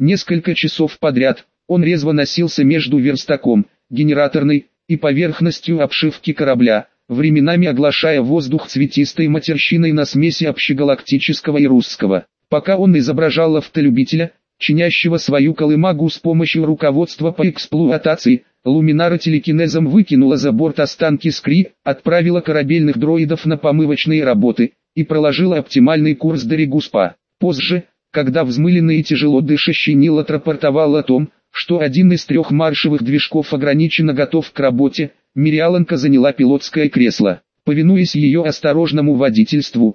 Несколько часов подряд он резво носился между верстаком, генераторной и поверхностью обшивки корабля, временами оглашая воздух цветистой матерщиной на смеси общегалактического и русского. Пока он изображал автолюбителя, чинящего свою колымагу с помощью руководства по эксплуатации, Луминара телекинезом выкинула за борт останки Скри, отправила корабельных дроидов на помывочные работы и проложила оптимальный курс до Регуспа. Позже, когда взмыленный и тяжело дышащий Нил отрапортовал о том, что один из 3 маршевых движков ограниченно готов к работе, Мириаланка заняла пилотское кресло. Повинуясь ее осторожному водительству,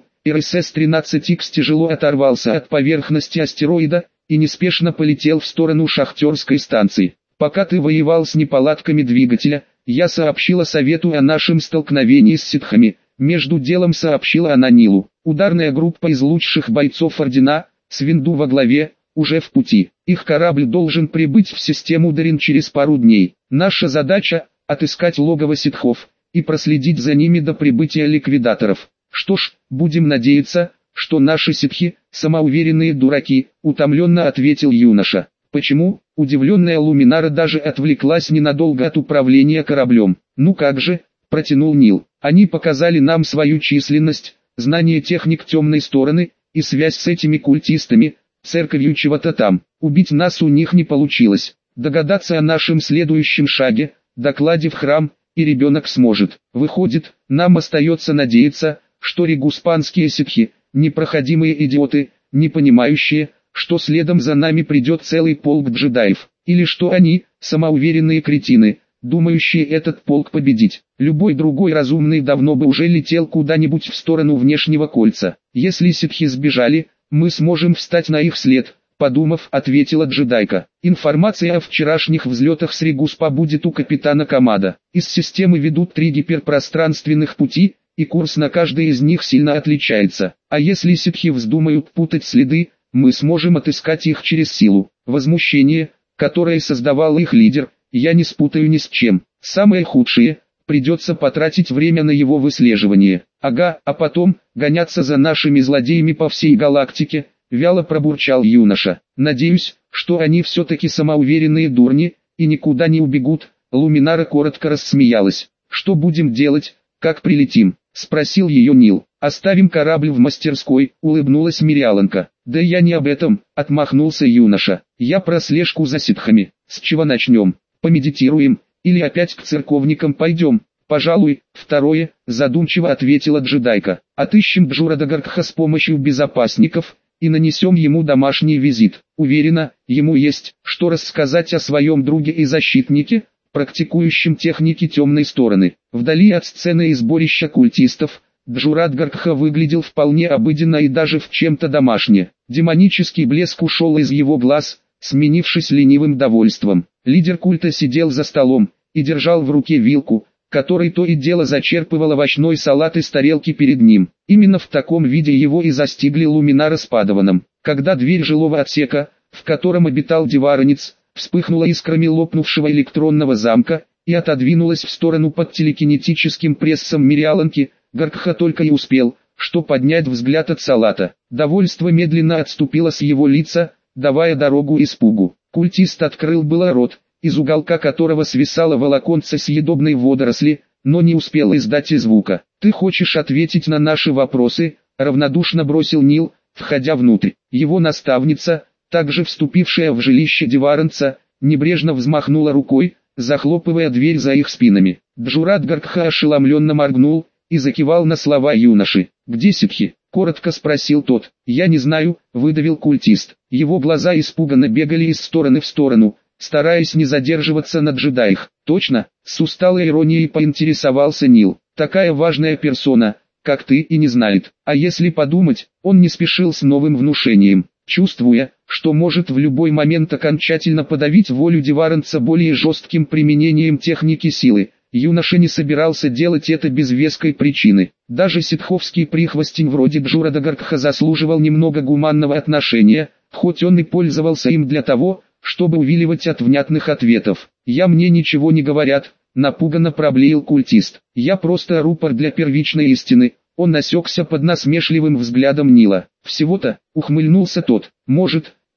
РСС-13Х тяжело оторвался от поверхности астероида и неспешно полетел в сторону шахтерской станции. «Пока ты воевал с неполадками двигателя, я сообщила Совету о нашем столкновении с ситхами», между делом сообщила она Нилу. «Ударная группа из лучших бойцов Ордена, с Винду во главе, уже в пути. Их корабль должен прибыть в систему Дарин через пару дней. Наша задача – отыскать логово ситхов и проследить за ними до прибытия ликвидаторов. Что ж, будем надеяться, что наши ситхи – самоуверенные дураки», утомленно ответил юноша. «Почему?» – удивленная Луминара даже отвлеклась ненадолго от управления кораблем. «Ну как же?» – протянул Нил. «Они показали нам свою численность, знание техник темной стороны и связь с этими культистами, церковью чего-то там. Убить нас у них не получилось. Догадаться о нашем следующем шаге, докладе в храм, и ребенок сможет. Выходит, нам остается надеяться, что регуспанские ситхи – непроходимые идиоты, не понимающие, что следом за нами придет целый полк джедаев, или что они – самоуверенные кретины, думающие этот полк победить. Любой другой разумный давно бы уже летел куда-нибудь в сторону внешнего кольца. Если ситхи сбежали, мы сможем встать на их след», подумав, ответила джедайка. «Информация о вчерашних взлетах с Регуспа будет у капитана Камада. Из системы ведут 3 гиперпространственных пути, и курс на каждый из них сильно отличается. А если ситхи вздумают путать следы, мы сможем отыскать их через силу. Возмущение, которое создавал их лидер, я не спутаю ни с чем. Самое худшее, придется потратить время на его выслеживание. Ага, а потом, гоняться за нашими злодеями по всей галактике», вяло пробурчал юноша. «Надеюсь, что они все-таки самоуверенные дурни, и никуда не убегут». Луминара коротко рассмеялась. «Что будем делать, как прилетим?» – спросил ее Нил. «Оставим корабль в мастерской», – улыбнулась Мириаланка. «Да я не об этом», – отмахнулся юноша. «Я про слежку за ситхами. С чего начнем? Помедитируем, или опять к церковникам пойдем?» «Пожалуй, второе», – задумчиво ответила джедайка. «Отыщем Джурадагаркха с помощью безопасников и нанесем ему домашний визит. Уверена, ему есть что рассказать о своем друге и защитнике, практикующем техники темной стороны». Вдали от сцены и сборища культистов, Джурадгаркха выглядел вполне обыденно и даже в чем-то домашне. Демонический блеск ушел из его глаз, сменившись ленивым довольством. Лидер культа сидел за столом и держал в руке вилку, который то и дело зачерпывал овощной салат из тарелки перед ним. Именно в таком виде его и застигли Луминара с Падаваном. Когда дверь жилого отсека, в котором обитал Деваронец, вспыхнула искрами лопнувшего электронного замка и отодвинулась в сторону под телекинетическим прессом Мириаланки, Гаркха только и успел, что поднять взгляд от салата. Довольство медленно отступило с его лица, давая дорогу испугу. Культист открыл было рот, из уголка которого свисало волоконце съедобной водоросли, но не успел издать и звука. «Ты хочешь ответить на наши вопросы?» – равнодушно бросил Нил, входя внутрь. Его наставница, также вступившая в жилище Деваронца, небрежно взмахнула рукой, захлопывая дверь за их спинами. Джурадгаркха ошеломленно моргнул и закивал на слова юноши. «Где ситхи?» – коротко спросил тот. «Я не знаю», – выдавил культист. Его глаза испуганно бегали из стороны в сторону, стараясь не задерживаться на джедаях. «Точно?» – с усталой иронией поинтересовался Нил. «Такая важная персона, как ты, и не знает». А если подумать, он не спешил с новым внушением, чувствуя, что может в любой момент окончательно подавить волю Деваронца более жестким применением техники силы. Юноша не собирался делать это без веской причины. Даже ситховский прихвостень вроде Джурадагаркха заслуживал немного гуманного отношения, хоть он и пользовался им для того, чтобы увиливать от внятных ответов. Мне ничего не говорят», — напуганно проблеял культист. «Я просто рупор для первичной истины». Он осекся под насмешливым взглядом Нила. «Всего-то», — ухмыльнулся тот. «Может,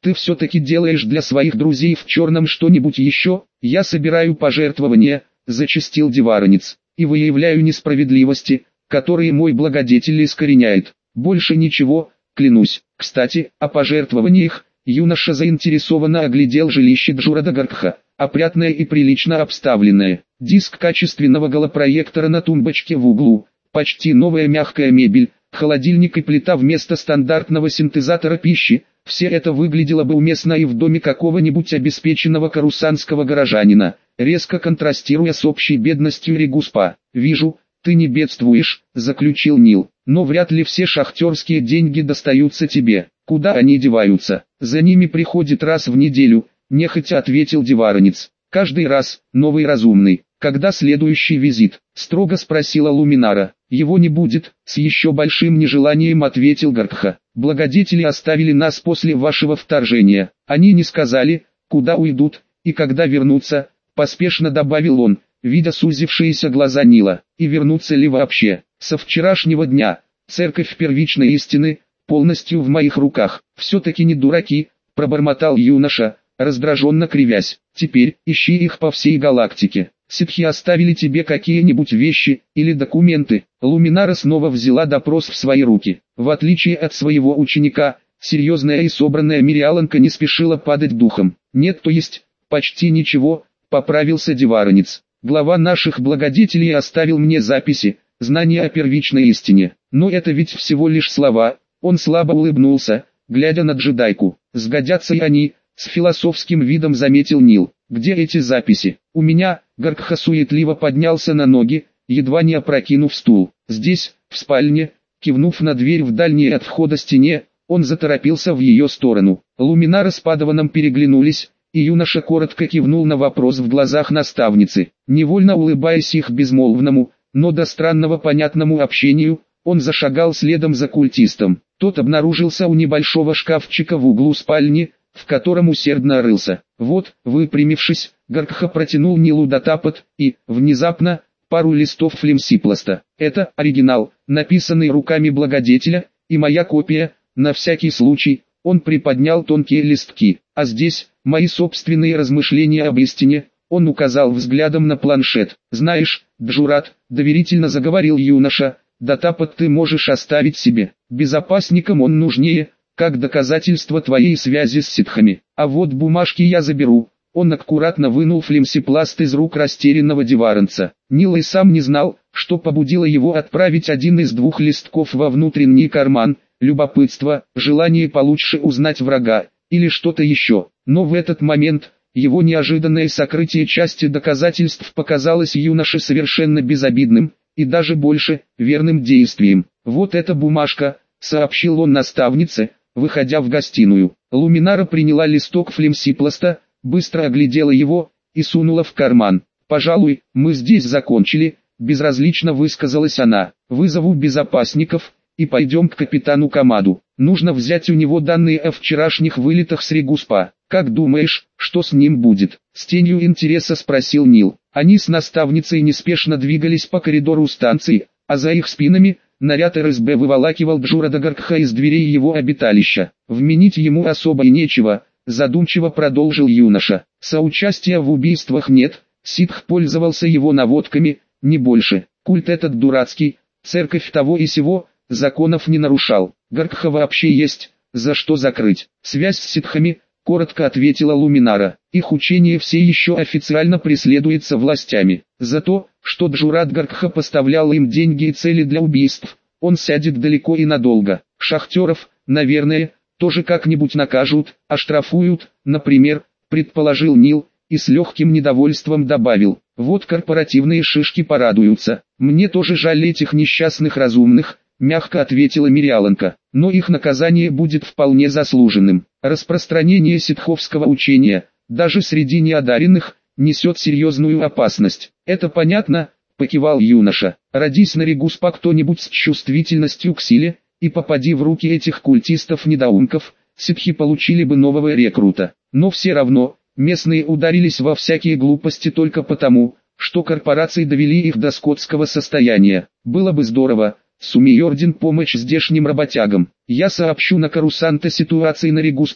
Ты все-таки делаешь для своих друзей в черном что-нибудь еще? Я собираю пожертвования, зачастил Диваронец, и выявляю несправедливости, которые мой благодетель искореняет. Больше ничего, клянусь. Кстати, о пожертвованиях. Юноша заинтересованно оглядел жилище Джурада Гаркха, опрятное и прилично обставленное. Диск качественного голопроектора на тумбочке в углу, почти новая мягкая мебель, холодильник и плита вместо стандартного синтезатора пищи. Все это выглядело бы уместно и в доме какого-нибудь обеспеченного карусанского горожанина, резко контрастируя с общей бедностью Регуспа. «Вижу, ты не бедствуешь», — заключил Нил, — «но вряд ли все шахтерские деньги достаются тебе. Куда они деваются? За ними приходит раз в неделю», — нехотя ответил Диваронец. «Каждый раз, новый разумный. Когда следующий визит?» — строго спросила Луминара. «Его не будет», — с еще большим нежеланием ответил Гаркха. «Благодетели оставили нас после вашего вторжения. Они не сказали, куда уйдут и когда вернутся», — поспешно добавил он, видя сузившиеся глаза Нила. «И вернутся ли вообще? Со вчерашнего дня церковь первичной истины полностью в моих руках. Все-таки не дураки», — пробормотал юноша, раздраженно кривясь. «Теперь ищи их по всей галактике. Ситхи оставили тебе какие-нибудь вещи или документы?» Луминара снова взяла допрос в свои руки. В отличие от своего ученика, серьезная и собранная Мириаланка не спешила падать духом. «Нет, то есть, почти ничего», — поправился Диваронец. «Глава наших благодетелей оставил мне записи, знания о первичной истине. Но это ведь всего лишь слова». Он слабо улыбнулся, глядя на джедайку. «Сгодятся и они», — с философским видом заметил Нил. «Где эти записи?» «У меня», — Гаркха суетливо поднялся на ноги, едва не опрокинув стул. «Здесь, в спальне», — кивнув на дверь в дальней от входа стене, он заторопился в ее сторону. Луминара с Падаваном переглянулись, и юноша коротко кивнул на вопрос в глазах наставницы. Невольно улыбаясь их безмолвному, но до странного понятному общению, он зашагал следом за культистом. Тот обнаружился у небольшого шкафчика в углу спальни, в котором усердно рылся. Вот, выпрямившись, Гаркха протянул Нилу датапад и, внезапно, пару листов флемсипласта. «Это оригинал, написанный руками благодетеля, и моя копия, на всякий случай». Он приподнял тонкие листки. «А здесь, мои собственные размышления об истине». Он указал взглядом на планшет. «Знаешь, Джурат», — доверительно заговорил юноша, — «датапад ты можешь оставить себе. Безопасникам он нужнее, как доказательство твоей связи с ситхами. А вот бумажки я заберу». Он аккуратно вынул флемсипласт из рук растерянного Диваронца. Нил и сам не знал, что побудило его отправить один из двух листков во внутренний карман: любопытство, желание получше узнать врага, или что-то еще. Но в этот момент его неожиданное сокрытие части доказательств показалось юноше совершенно безобидным, и даже больше, верным действием. «Вот эта бумажка», — сообщил он наставнице, выходя в гостиную. Луминара приняла листок флемсипласта, быстро оглядела его и сунула в карман. «Пожалуй, мы здесь закончили», — безразлично высказалась она. «Вызову безопасников и пойдем к капитану Камаду. Нужно взять у него данные о вчерашних вылетах с Регуспа. Как думаешь, что с ним будет?» С тенью интереса спросил Нил. Они с наставницей неспешно двигались по коридору станции, а за их спинами наряд РСБ выволакивал Джурада Гаркха из дверей его обиталища. «Вменить ему особо и нечего», — задумчиво продолжил юноша. «Соучастия в убийствах нет, ситх пользовался его наводками, не больше. Культ этот дурацкий, церковь того и сего, законов не нарушал. Гаркха вообще есть, за что закрыть. Связь с ситхами», — коротко ответила Луминара. «Их учение все еще официально преследуется властями. За то, что Джурат Гаркха поставлял им деньги и цели для убийств, он сядет далеко и надолго. Шахтеров, наверное, тоже как-нибудь накажут, оштрафуют, например», — предположил Нил, и с легким недовольством добавил: «Вот корпоративные шишки порадуются». «Мне тоже жаль этих несчастных разумных», — мягко ответила Мириаланка, — «но их наказание будет вполне заслуженным. Распространение ситховского учения, даже среди неодаренных, несет серьезную опасность». «Это понятно», — покивал юноша. «Родись на Регуспа кто-нибудь с чувствительностью к силе, и попади в руки этих культистов-недоумков, ситхи получили бы нового рекрута. Но все равно, местные ударились во всякие глупости только потому, что корпорации довели их до скотского состояния. Было бы здорово, сумей орден помочь здешним работягам. Я сообщу на Карусант о ситуации на Регуспа»,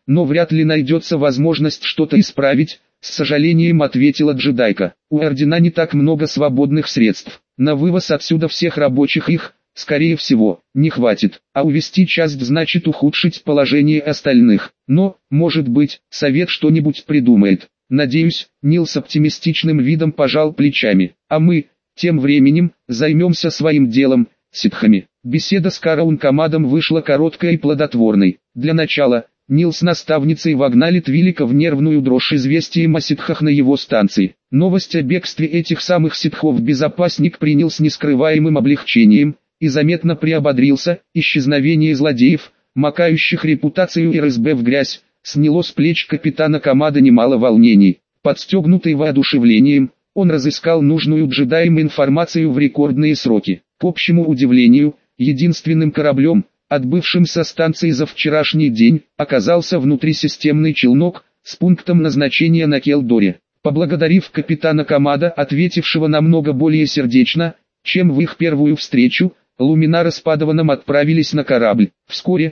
но вряд ли найдется возможность что-то исправить, с сожалением ответила джедайка. У Ордена не так много свободных средств. На вывоз отсюда всех рабочих их, скорее всего, не хватит, а увести часть значит ухудшить положение остальных. Но, может быть, совет что-нибудь придумает. Надеюсь, Нил с оптимистичным видом пожал плечами. А мы, тем временем, займемся своим делом, ситхами. Беседа с Караун-Камадом вышла короткой и плодотворной. Для начала, Нил с наставницей вогнали Твилика в нервную дрожь известием о ситхах на его станции. Новость о бегстве этих самых ситхов безопасник принял с нескрываемым облегчением и заметно приободрился. Исчезновение злодеев, макающих репутацию РСБ в грязь, сняло с плеч капитана Камада немало волнений. Подстегнутый воодушевлением, он разыскал нужную джедаем информацию в рекордные сроки. К общему удивлению, единственным кораблем, отбывшим со станции за вчерашний день, оказался внутрисистемный челнок с пунктом назначения на Келдоре. Поблагодарив капитана Камада, ответившего намного более сердечно, чем в их первую встречу, Луминара с Падаваном отправились на корабль. Вскоре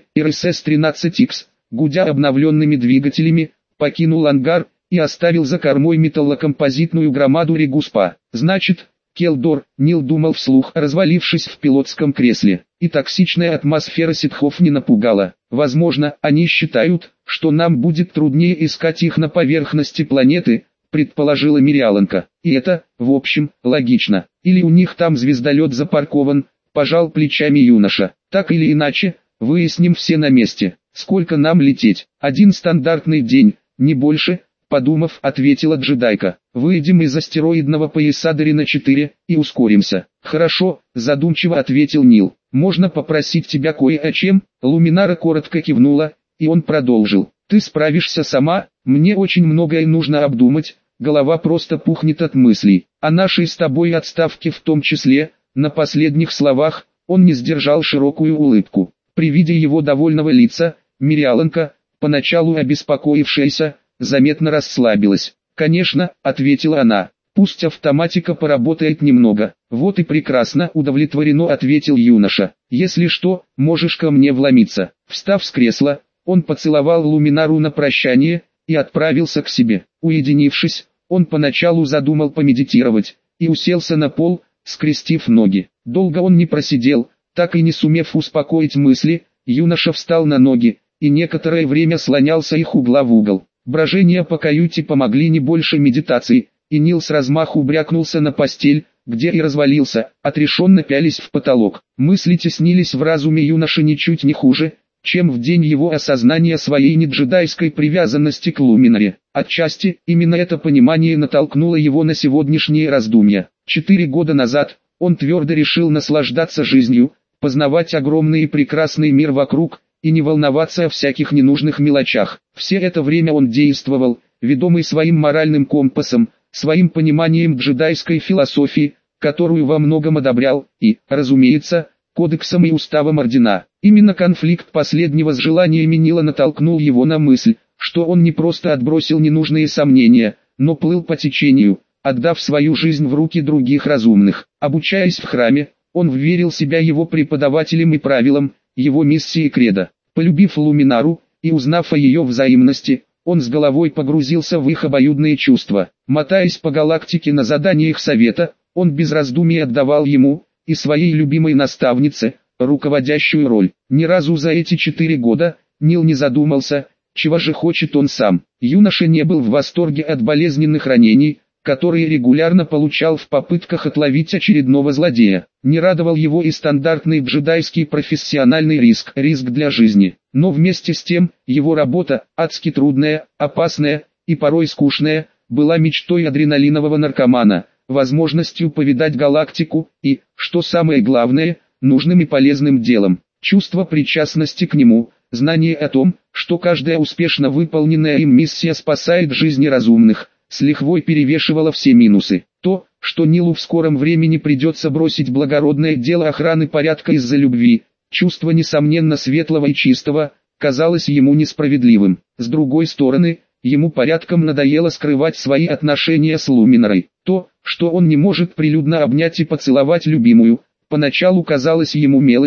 РСС-13Х, гудя обновленными двигателями, покинул ангар и оставил за кормой металлокомпозитную громаду Регуспа. Значит, Келдор, Нил думал вслух, развалившись в пилотском кресле, и токсичная атмосфера ситхов не напугала. Возможно, они считают, что нам будет труднее искать их на поверхности планеты, предположила Мириаланка. И это, в общем, логично. Или у них там звездолет запаркован, пожал плечами юноша. Так или иначе, выясним все на месте. Сколько нам лететь? Один стандартный день, не больше, подумав, ответила джедайка. Выйдем из астероидного пояса Дарина-4 и ускоримся. Хорошо, задумчиво ответил Нил. Можно попросить тебя кое о чем? Луминара коротко кивнула, и он продолжил. Ты справишься сама, мне очень многое нужно обдумать, голова просто пухнет от мыслей. О нашей с тобой отставке в том числе. На последних словах, он не сдержал широкую улыбку. При виде его довольного лица, Мириаланка, поначалу обеспокоившаяся, заметно расслабилась. «Конечно», — ответила она, — «пусть автоматика поработает немного». «Вот и прекрасно», — удовлетворенно ответил юноша. «Если что, можешь ко мне вломиться». Встав с кресла, он поцеловал Луминару на прощание и отправился к себе. Уединившись, он поначалу задумал помедитировать и уселся на пол, скрестив ноги. Долго он не просидел, так и не сумев успокоить мысли. Юноша встал на ноги и некоторое время слонялся их угла в угол. Брожения по каюте помогли не больше медитации, и Нил с размаху брякнулся на постель, где и развалился, отрешенно пялись в потолок. Мысли теснились в разуме юноши ничуть не хуже, чем в день его осознания своей неджедайской привязанности к Луминаре. Отчасти, именно это понимание натолкнуло его на сегодняшние раздумья. 4 года назад, он твердо решил наслаждаться жизнью, познавать огромный и прекрасный мир вокруг, и не волноваться о всяких ненужных мелочах. Все это время он действовал, ведомый своим моральным компасом, своим пониманием джедайской философии, которую во многом одобрял, и, разумеется, кодексом и уставом Ордена. Именно конфликт последнего с желаниями Нила натолкнул его на мысль, что он не просто отбросил ненужные сомнения, но плыл по течению, отдав свою жизнь в руки других разумных. Обучаясь в храме, он вверил себя его преподавателям и правилам, его миссии кредо. Полюбив Луминару и узнав о ее взаимности, он с головой погрузился в их обоюдные чувства. Мотаясь по галактике на заданиях совета, он без раздумий отдавал ему и своей любимой наставнице руководящую роль. Ни разу за эти 4 года Нил не задумался, чего же хочет он сам. Юноша не был в восторге от болезненных ранений, которые регулярно получал в попытках отловить очередного злодея. Не радовал его и стандартный джедайский профессиональный риск для жизни. Но вместе с тем, его работа, адски трудная, опасная и порой скучная, была мечтой адреналинового наркомана, возможностью повидать галактику и, что самое главное, нужным и полезным делом. Чувство причастности к нему, знание о том, что каждая успешно выполненная им миссия спасает жизни разумных, с лихвой перевешивало все минусы. То, что Нилу в скором времени придется бросить благородное дело охраны порядка из-за любви, чувство несомненно светлого и чистого, казалось ему несправедливым. С другой стороны, ему порядком надоело скрывать свои отношения с Луминарой. То, что он не может прилюдно обнять и поцеловать любимую, поначалу казалось ему мелочью,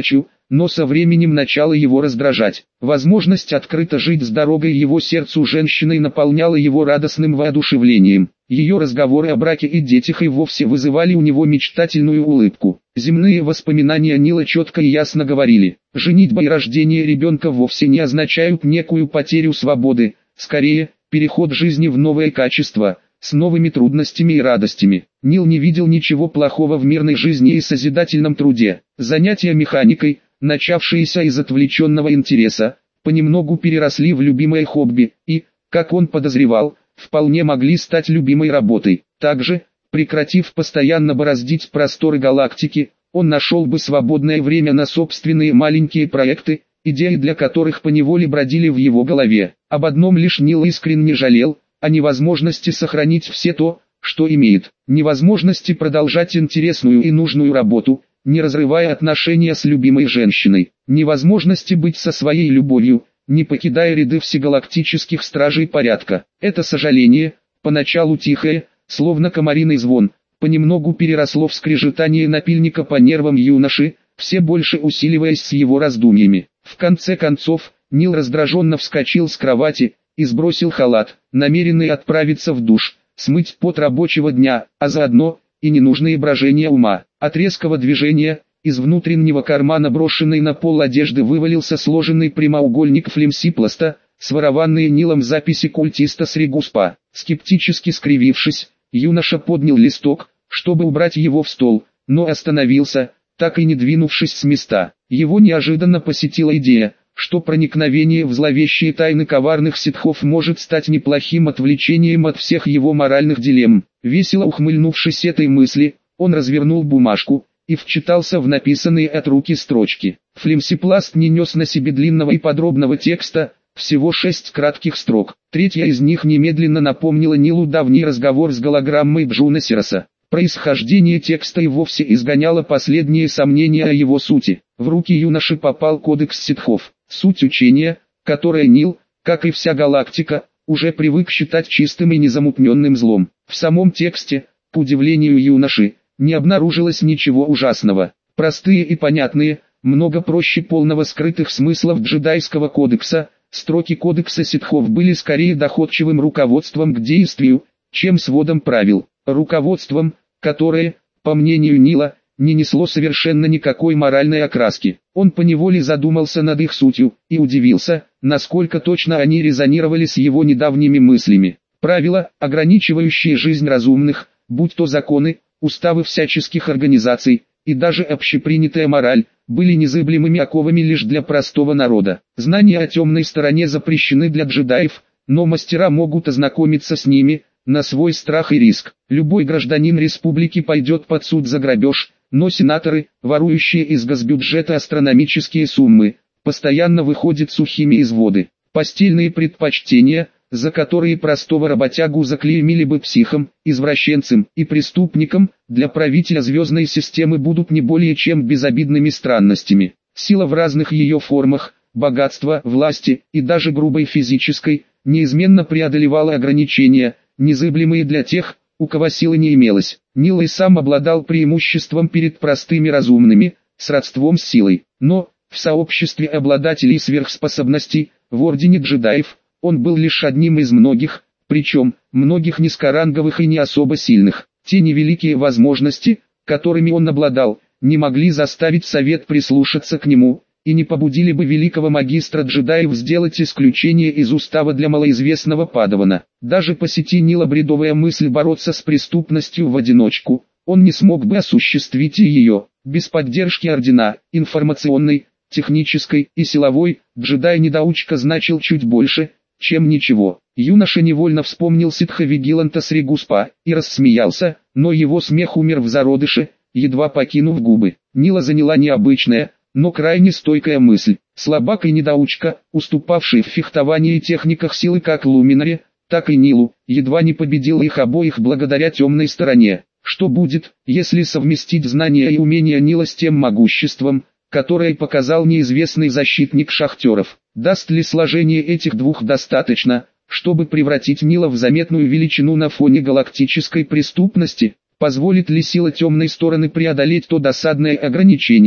но со временем начало его раздражать. Возможность открыто жить с дорогой его сердцу женщиной наполняла его радостным воодушевлением. Ее разговоры о браке и детях и вовсе вызывали у него мечтательную улыбку. Земные воспоминания Нила четко и ясно говорили: женитьба и рождение ребенка вовсе не означают некую потерю свободы, скорее, переход жизни в новое качество, с новыми трудностями и радостями. Нил не видел ничего плохого в мирной жизни и созидательном труде. Занятия механикой, начавшиеся из отвлеченного интереса, понемногу переросли в любимое хобби и, как он подозревал, вполне могли стать любимой работой. Также, прекратив постоянно бороздить просторы галактики, он нашел бы свободное время на собственные маленькие проекты, идеи для которых поневоле бродили в его голове. Об одном лишь Нил искренне жалел: о невозможности сохранить все то, что имеет, невозможности продолжать интересную и нужную работу, не разрывая отношения с любимой женщиной, невозможности быть со своей любовью, не покидая ряды всегалактических стражей порядка. Это сожаление, поначалу тихое, словно комариный звон, понемногу переросло в скрежетание напильника по нервам юноши, все больше усиливаясь с его раздумьями. В конце концов, Нил раздраженно вскочил с кровати и сбросил халат, намеренный отправиться в душ, смыть пот рабочего дня, а заодно и ненужные брожения ума. От резкого движения из внутреннего кармана брошенной на пол одежды вывалился сложенный прямоугольник флемсипласта, сворованные Нилом записи культиста с Регуспа. Скептически скривившись, юноша поднял листок, чтобы убрать его в стол, но остановился, так и не двинувшись с места. Его неожиданно посетила идея, что проникновение в зловещие тайны коварных ситхов может стать неплохим отвлечением от всех его моральных дилемм. Весело ухмыльнувшись этой мысли, он развернул бумажку и вчитался в написанные от руки строчки. Флемсипласт не нес на себе длинного и подробного текста, всего 6 кратких строк. Третья из них немедленно напомнила Нилу давний разговор с голограммой Джуна Сироса. Происхождение текста и вовсе изгоняло последние сомнения о его сути. В руки юноши попал кодекс ситхов. Суть учения, которое Нил, как и вся галактика, уже привык считать чистым и незамутненным злом. В самом тексте, к удивлению юноши, не обнаружилось ничего ужасного. Простые и понятные, много проще полного скрытых смыслов джедайского кодекса, строки кодекса ситхов были скорее доходчивым руководством к действию, чем сводом правил. Руководством, которое, по мнению Нила, не несло совершенно никакой моральной окраски. Он поневоле задумался над их сутью и удивился, насколько точно они резонировали с его недавними мыслями. Правила, ограничивающие жизнь разумных, будь то законы, уставы всяческих организаций и даже общепринятая мораль, были незыблемыми оковами лишь для простого народа. Знания о темной стороне запрещены для джедаев, но мастера могут ознакомиться с ними на свой страх и риск. Любой гражданин республики пойдет под суд за грабеж, но сенаторы, ворующие из госбюджета астрономические суммы, постоянно выходят сухими из воды. Постельные предпочтения, за которые простого работягу заклеймили бы психом, извращенцем и преступником, для правителя звездной системы будут не более чем безобидными странностями. Сила в разных ее формах, богатство, власти и даже грубой физической, неизменно преодолевала ограничения, незыблемые для тех, у кого силы не имелось. Нил и сам обладал преимуществом перед простыми разумными, сродством с силой. Но, в сообществе обладателей сверхспособностей, в ордене джедаев, он был лишь одним из многих, причем, многих низкоранговых и не особо сильных. Те невеликие возможности, которыми он обладал, не могли заставить совет прислушаться к нему, и не побудили бы великого магистра джедаев сделать исключение из устава для малоизвестного падавана. Даже посети Нила бредовая мысль бороться с преступностью в одиночку, он не смог бы осуществить ее. Без поддержки ордена, информационной, технической и силовой, джедай-недоучка значил чуть больше, чем ничего. Юноша невольно вспомнил ситха Вигиланта с Регуспа и рассмеялся, но его смех умер в зародыше, едва покинув губы. Нила заняла необычная, но крайне стойкая мысль. Слабак и недоучка, уступавший в фехтовании и техниках силы как Луминаре, так и Нилу, едва не победил их обоих благодаря темной стороне. Что будет, если совместить знания и умения Нила с тем могуществом, которое показал неизвестный защитник шахтеров? Даст ли сложение этих двух достаточно, чтобы превратить Нила в заметную величину на фоне галактической преступности? Позволит ли сила темной стороны преодолеть то досадное ограничение,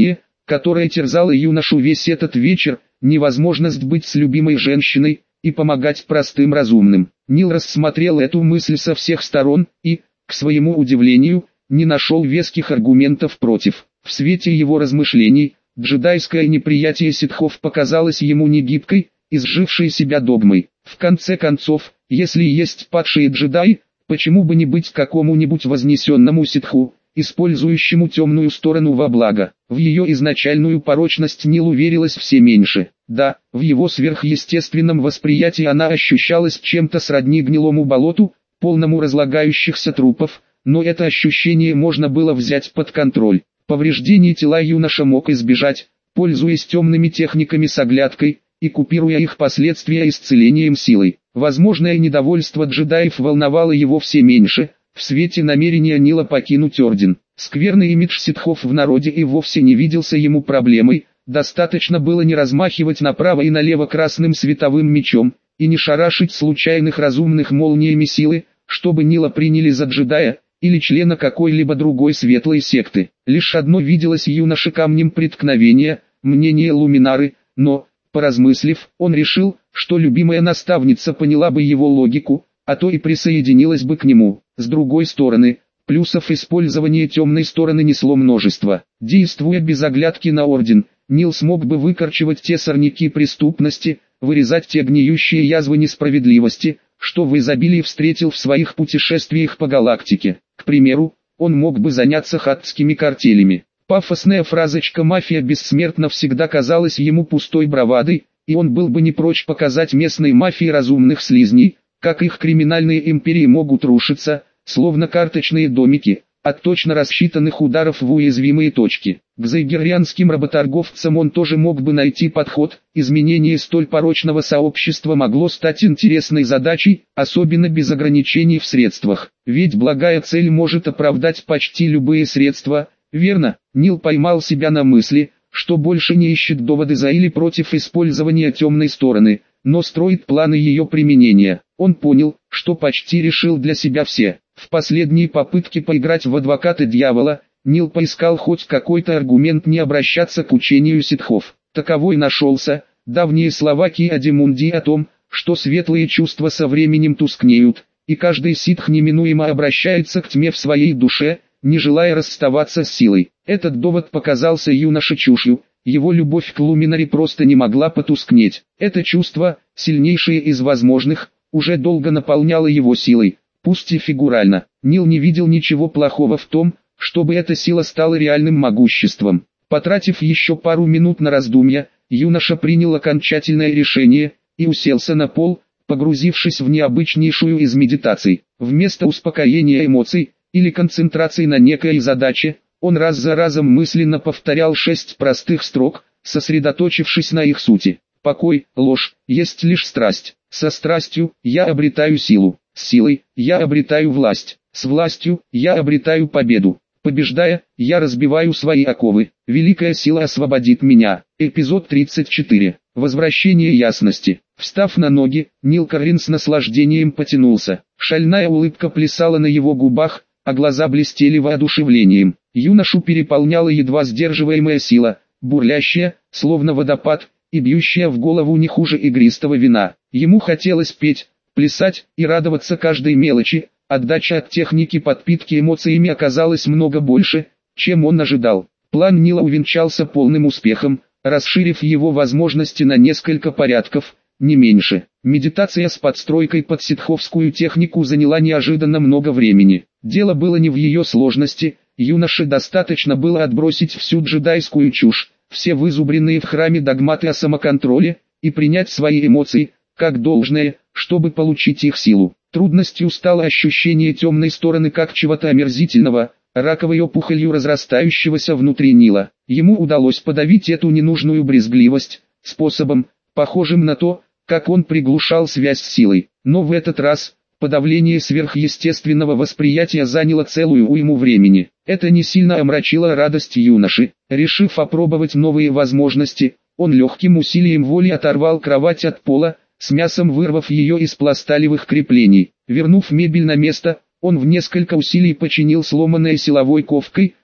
которая терзала юношу весь этот вечер, невозможность быть с любимой женщиной и помогать простым разумным. Нил рассмотрел эту мысль со всех сторон и, к своему удивлению, не нашел веских аргументов против. В свете его размышлений, джедайское неприятие ситхов показалось ему негибкой, изжившей себя догмой. В конце концов, если есть падшие джедаи, почему бы не быть какому-нибудь вознесенному ситху, использующему темную сторону во благо? В ее изначальную порочность Нил верилось все меньше. Да, в его сверхъестественном восприятии она ощущалась чем-то сродни гнилому болоту, полному разлагающихся трупов, но это ощущение можно было взять под контроль. Повреждений тела юноша мог избежать, пользуясь темными техниками с оглядкой, и купируя их последствия исцелением силой. Возможное недовольство джедаев волновало его все меньше, в свете намерения Нила покинуть орден. Скверный имидж ситхов в народе и вовсе не виделся ему проблемой, достаточно было не размахивать направо и налево красным световым мечом, и не шарашить случайных разумных молниями силы, чтобы Нила приняли за джедая, или члена какой-либо другой светлой секты. Лишь одно виделось юноше камнем преткновения, мнение Луминары, но, поразмыслив, он решил, что любимая наставница поняла бы его логику, а то и присоединилась бы к нему. С другой стороны, плюсов использования темной стороны несло множество. Действуя без оглядки на орден, Нил смог бы выкорчевать те сорняки преступности, вырезать те гниющие язвы несправедливости, что в изобилии встретил в своих путешествиях по галактике. К примеру, он мог бы заняться хаттскими картелями. Пафосная фразочка «мафия бессмертна» всегда казалась ему пустой бравадой, и он был бы не прочь показать местной мафии разумных слизней, как их криминальные империи могут рушиться, словно карточные домики, от точно рассчитанных ударов в уязвимые точки. К зайгеррианским работорговцам он тоже мог бы найти подход. Изменение столь порочного сообщества могло стать интересной задачей, особенно без ограничений в средствах. Ведь благая цель может оправдать почти любые средства, верно? Нил поймал себя на мысли, что больше не ищет доводы за или против использования темной стороны, но строит планы ее применения. Он понял, что почти решил для себя все. В последней попытке поиграть в адвоката дьявола, Нил поискал хоть какой-то аргумент не обращаться к учению ситхов. Таковой нашелся: давние слова Ки-Адимунди о том, что светлые чувства со временем тускнеют, и каждый ситх неминуемо обращается к тьме в своей душе, не желая расставаться с силой. Этот довод показался юноше чушью, его любовь к Луминаре просто не могла потускнеть. Это чувство, сильнейшее из возможных, уже долго наполняло его силой, пусть и фигурально. Нил не видел ничего плохого в том, чтобы эта сила стала реальным могуществом. Потратив еще пару минут на раздумья, юноша принял окончательное решение и уселся на пол, погрузившись в необычнейшую из медитаций. Вместо успокоения эмоций или концентрации на некой задаче, он раз за разом мысленно повторял 6 простых строк, сосредоточившись на их сути. Покой, ложь, есть лишь страсть. Со страстью я обретаю силу. С силой я обретаю власть. С властью я обретаю победу. Побеждая, я разбиваю свои оковы. Великая сила освободит меня. Эпизод 34. Возвращение ясности. Встав на ноги, Нил Каррин с наслаждением потянулся. Шальная улыбка плясала на его губах, а глаза блестели воодушевлением. Юношу переполняла едва сдерживаемая сила, бурлящая, словно водопад, и бьющая в голову не хуже игристого вина. Ему хотелось петь, плясать и радоваться каждой мелочи. Отдача от техники подпитки эмоциями оказалась много больше, чем он ожидал. План Нила увенчался полным успехом, расширив его возможности на несколько порядков, не меньше. Медитация с подстройкой под ситховскую технику заняла неожиданно много времени. Дело было не в ее сложности, юноше достаточно было отбросить всю джедайскую чушь, все вызубренные в храме догматы о самоконтроле, и принять свои эмоции, как должное, чтобы получить их силу. Трудностью стало ощущение темной стороны как чего-то омерзительного, раковой опухолью разрастающегося внутри Нила. Ему удалось подавить эту ненужную брезгливость, способом, похожим на то, как он приглушал связь с силой. Но в этот раз, подавление сверхъестественного восприятия заняло целую уйму времени. Это не сильно омрачило радость юноши. Решив опробовать новые возможности, он легким усилием воли оторвал кровать от пола, с мясом вырвав ее из пласталевых креплений. Вернув мебель на место, он в несколько усилий починил сломанное силовой ковкой,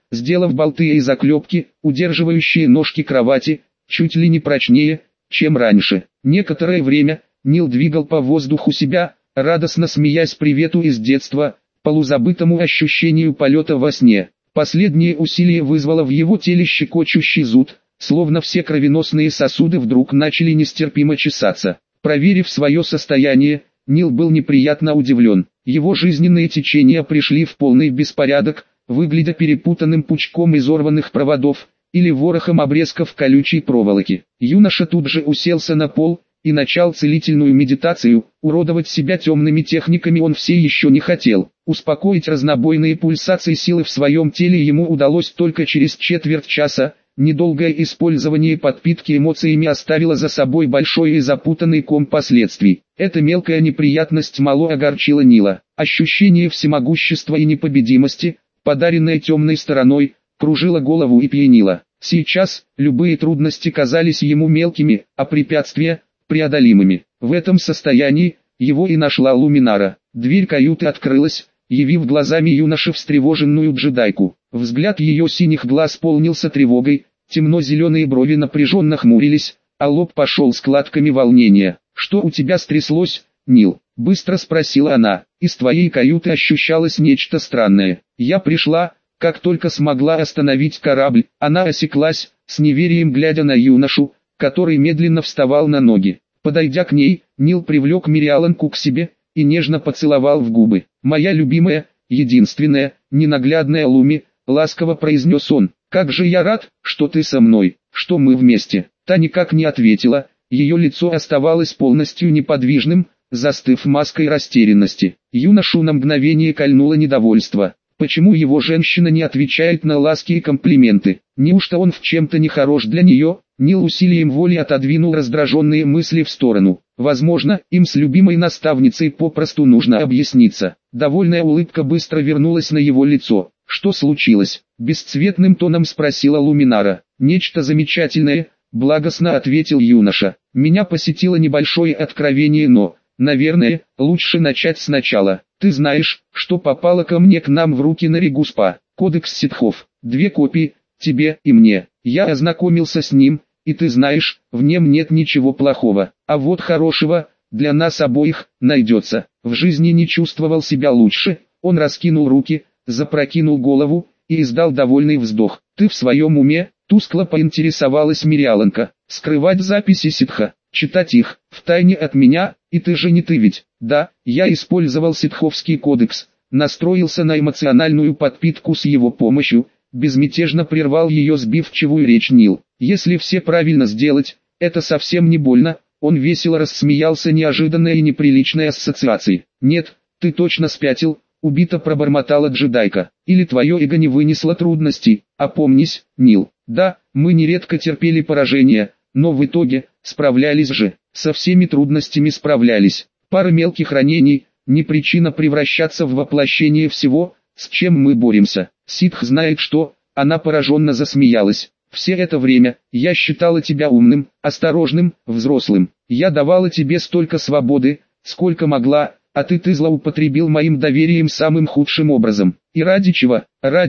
сделав болты и заклепки, удерживающие ножки кровати, чуть ли не прочнее, чем раньше. Некоторое время Нил двигал по воздуху себя, радостно смеясь привету из детства, полузабытому ощущению полета во сне. Последнее усилие вызвало в его теле щекочущий зуд, словно все кровеносные сосуды вдруг начали нестерпимо чесаться. Проверив свое состояние, Нил был неприятно удивлен. Его жизненные течения пришли в полный беспорядок, выглядя перепутанным пучком изорванных проводов, или ворохом обрезков колючей проволоки. Юноша тут же уселся на пол и начал целительную медитацию. Уродовать себя темными техниками он все еще не хотел. Успокоить разнобойные пульсации силы в своем теле ему удалось только через четверть часа. Недолгое использование подпитки эмоциями оставило за собой большой и запутанный ком последствий. Эта мелкая неприятность мало огорчила Нила. Ощущение всемогущества и непобедимости, подаренное темной стороной, кружило голову и пьянило. Сейчас любые трудности казались ему мелкими, а препятствия – преодолимыми. В этом состоянии его и нашла Луминара. Дверь каюты открылась, явив глазами юноши встревоженную джедайку. Взгляд ее синих глаз полнился тревогой, темно-зеленые брови напряженно хмурились, а лоб пошел складками волнения. «Что у тебя стряслось, Нил?» – быстро спросила она. «Из твоей каюты ощущалось нечто странное. Я пришла, как только смогла остановить корабль». Она осеклась, с неверием глядя на юношу, который медленно вставал на ноги. Подойдя к ней, Нил привлек Мириаланку к себе и нежно поцеловал в губы. «Моя любимая, единственная, ненаглядная Луми», — ласково произнес он. «Как же я рад, что ты со мной, что мы вместе». Та никак не ответила, ее лицо оставалось полностью неподвижным, застыв маской растерянности. Юношу на мгновение кольнуло недовольство. Почему его женщина не отвечает на ласки и комплименты? Неужто он в чем-то нехорош для нее? Нил усилием воли отодвинул раздраженные мысли в сторону. Возможно, им с любимой наставницей попросту нужно объясниться. Довольная улыбка быстро вернулась на его лицо. «Что случилось?» – бесцветным тоном спросила Луминара. «Нечто замечательное», – благостно ответил юноша. «Меня посетило небольшое откровение, но, наверное, лучше начать сначала. Ты знаешь, что попало ко мне к нам в руки на Регуспа. Кодекс ситхов. 2 копии, тебе и мне. Я ознакомился с ним, и ты знаешь, в нем нет ничего плохого. А вот хорошего, для нас обоих, найдется». В жизни не чувствовал себя лучше, он раскинул руки, запрокинул голову и издал довольный вздох. «Ты в своем уме?» – тускло поинтересовалась Мириаланка. «Скрывать записи ситха, читать их, втайне от меня, и ты же не ты ведь?» «Да, я использовал ситховский кодекс, настроился на эмоциональную подпитку с его помощью», безмятежно прервал ее сбивчивую речь Нил. «Если все правильно сделать, это совсем не больно». Он весело рассмеялся неожиданной и неприличной ассоциацией. «Нет, ты точно спятил», — убито пробормотала джедайка. «Или твое эго не вынесло трудностей? Опомнись, Нил. Да, мы нередко терпели поражение, но в итоге, справлялись же, со всеми трудностями справлялись. Пара мелких ранений, не причина превращаться в воплощение всего, с чем мы боремся. Ситх знает что». Она пораженно засмеялась. «Все это время, я считала тебя умным, осторожным, взрослым. Я давала тебе столько свободы, сколько могла, а ты злоупотребил моим доверием самым худшим образом. И ради чего,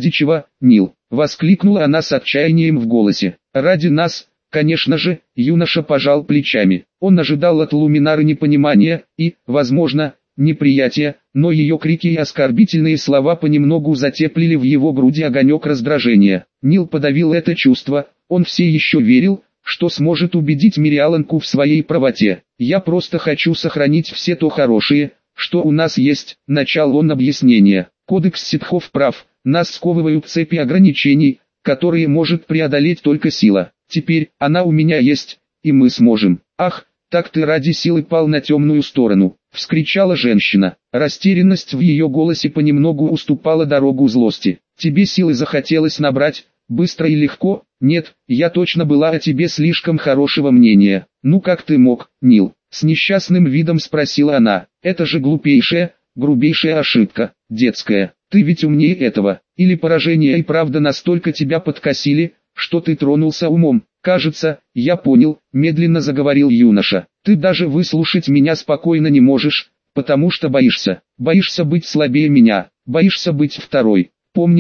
Нил?» — воскликнула она с отчаянием в голосе. «Ради нас, конечно же», — юноша пожал плечами. Он ожидал от Луминары непонимания и, возможно, неприятия, но ее крики и оскорбительные слова понемногу затеплили в его груди огонек раздражения. Нил подавил это чувство, он все еще верил, что сможет убедить Мириаланку в своей правоте. «Я просто хочу сохранить все то хорошее, что у нас есть», — начал он объяснение. «Кодекс ситхов прав, нас сковывают цепи ограничений, которые может преодолеть только сила. Теперь, она у меня есть, и мы сможем». «Ах, так ты ради силы пал на темную сторону», — вскричала женщина. Растерянность в ее голосе понемногу уступала дорогу злости. «Тебе силы захотелось набрать, быстро и легко?» «Нет, я точно была о тебе слишком хорошего мнения». «Ну как ты мог, Нил?» — с несчастным видом спросила она. «Это же глупейшая, грубейшая ошибка, детская. Ты ведь умнее этого. Или поражения и правда настолько тебя подкосили, что ты тронулся умом?» «Кажется, я понял», — медленно заговорил юноша. «Ты даже выслушать меня спокойно не можешь, потому что боишься. Боишься быть слабее меня, боишься быть второй. Помнишь,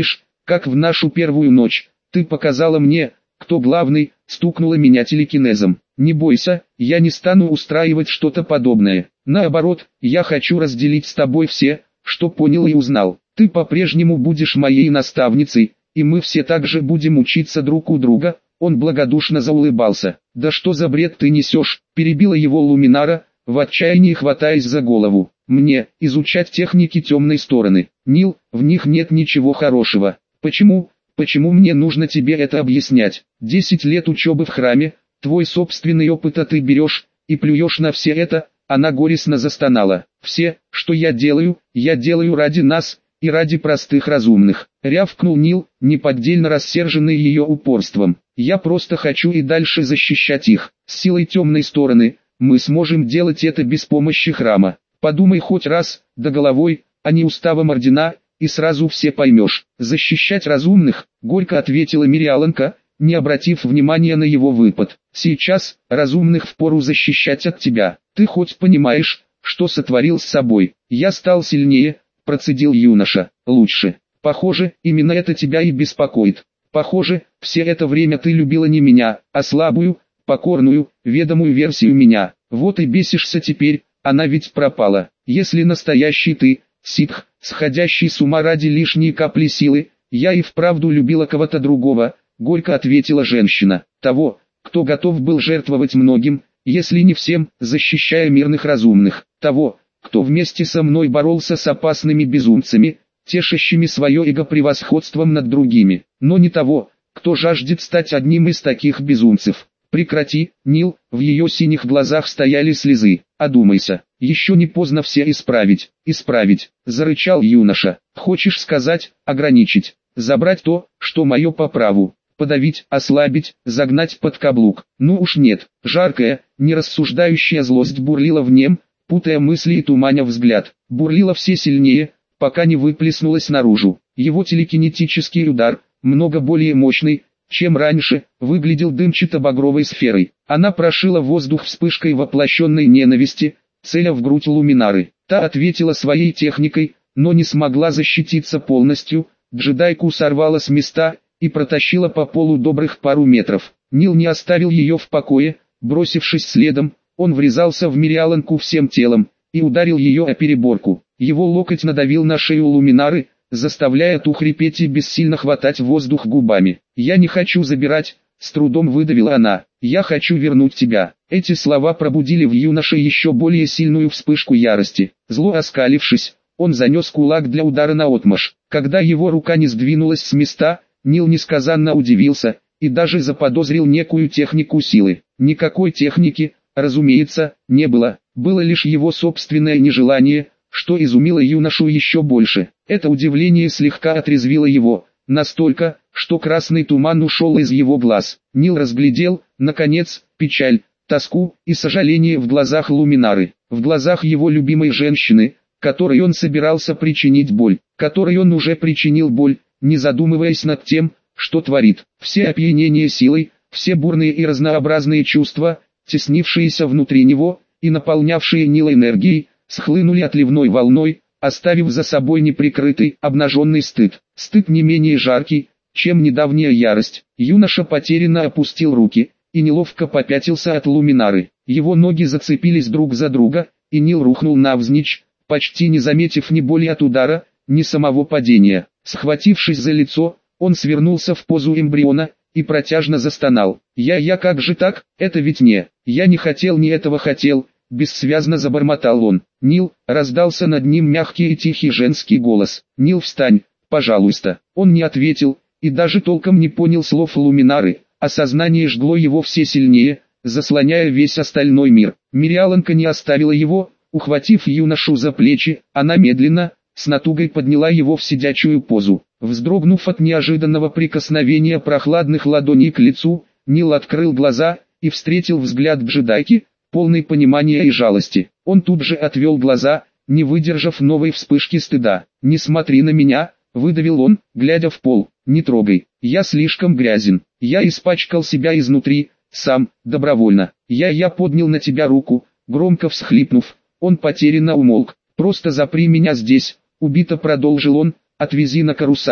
как в нашу первую ночь. Ты показала мне, кто главный, стукнула меня телекинезом. Не бойся, я не стану устраивать что-то подобное. Наоборот, я хочу разделить с тобой все, что понял и узнал. Ты по-прежнему будешь моей наставницей, и мы все также будем учиться друг у друга. Он благодушно заулыбался. «Да что за бред ты несешь?» – перебила его Луминара, в отчаянии хватаясь за голову. «Мне изучать техники темной стороны. Нил, в них нет ничего хорошего. Почему? Почему мне нужно тебе это объяснять? 10 лет учебы в храме, твой собственный опыт, а ты берешь и плюешь на все это». Она горестно застонала. «Все, что я делаю ради нас и ради простых разумных», — рявкнул Нил, неподдельно рассерженный ее упорством. «Я просто хочу и дальше защищать их. С силой темной стороны мы сможем делать это без помощи храма. Подумай хоть раз, да головой, а не уставом ордена, и сразу все поймешь». «Защищать разумных», — горько ответила Мириаланка, не обратив внимания на его выпад. «Сейчас разумных впору защищать от тебя. Ты хоть понимаешь, что сотворил с собой?» «Я стал сильнее», — процедил юноша. «Лучше. Похоже, именно это тебя и беспокоит. Похоже, все это время ты любила не меня, а слабую, покорную, ведомую версию меня. Вот и бесишься теперь, она ведь пропала. Если настоящий ты, ситх, сходящий с ума ради лишней капли силы, я и вправду любила кого-то другого», — горько ответила женщина. «Того, кто готов был жертвовать многим, если не всем, защищая мирных разумных. Того, кто вместе со мной боролся с опасными безумцами, тешащими свое эго превосходством над другими. Но не того, кто жаждет стать одним из таких безумцев. Прекрати, Нил», в ее синих глазах стояли слезы. «Одумайся, еще не поздно все исправить». «Исправить», зарычал юноша. «Хочешь сказать, ограничить, забрать то, что мое по праву, подавить, ослабить, загнать под каблук?» Ну уж нет. Жаркая, нерассуждающая злость бурлила в нем, путая мысли и туманя взгляд. Бурлила все сильнее, пока не выплеснулась наружу. Его телекинетический удар, много более мощный, чем раньше, выглядел дымчато-багровой сферой. Она прошила воздух вспышкой воплощенной ненависти, целя в грудь Луминары. Та ответила своей техникой, но не смогла защититься полностью. Джедайку сорвала с места и протащила по полу добрых пару метров. Нил не оставил ее в покое, бросившись следом, он врезался в Мириаланку всем телом и ударил ее о переборку. Его локоть надавил на шею Луминары, заставляя ту хрипеть и бессильно хватать воздух губами. «Я не хочу забирать», — с трудом выдавила она. «Я хочу вернуть тебя». Эти слова пробудили в юноше еще более сильную вспышку ярости. Зло оскалившись, он занес кулак для удара наотмашь. Когда его рука не сдвинулась с места, Нил несказанно удивился и даже заподозрил некую технику силы. Никакой техники, разумеется, не было. Было лишь его собственное нежелание, что изумило юношу еще больше. Это удивление слегка отрезвило его, настолько, что красный туман ушел из его глаз. Нил разглядел, наконец, печаль, тоску и сожаление в глазах Луминары, в глазах его любимой женщины, которой он собирался причинить боль, которой он уже причинил боль, не задумываясь над тем, что творит. Все опьянения силой, все бурные и разнообразные чувства, теснившиеся внутри него и наполнявшие Нила энергией, схлынули отливной волной, оставив за собой неприкрытый, обнаженный стыд. Стыд не менее жаркий, чем недавняя ярость. Юноша потерянно опустил руки и неловко попятился от Луминары. Его ноги зацепились друг за друга, и Нил рухнул навзничь, почти не заметив ни боли от удара, ни самого падения. Схватившись за лицо, он свернулся в позу эмбриона и протяжно застонал. «Я как же так? Это ведь не... Я не хотел, не этого хотел», — бессвязно забормотал он. «Нил», — раздался над ним мягкий и тихий женский голос. «Нил, встань, пожалуйста». Он не ответил, и даже толком не понял слов Луминары, а сознание жгло его все сильнее, заслоняя весь остальной мир. Мириаланка не оставила его, ухватив юношу за плечи, она медленно, с натугой подняла его в сидячую позу. Вздрогнув от неожиданного прикосновения прохладных ладоней к лицу, Нил открыл глаза и встретил взгляд джедайки, полный понимания и жалости. Он тут же отвел глаза, не выдержав новой вспышки стыда. «Не смотри на меня», — выдавил он, глядя в пол. «Не трогай, я слишком грязен. Я испачкал себя изнутри, сам, добровольно. Я поднял на тебя руку», громко всхлипнув, он потерянно умолк. «Просто запри меня здесь», — убито продолжил он, «отвези на Корусант,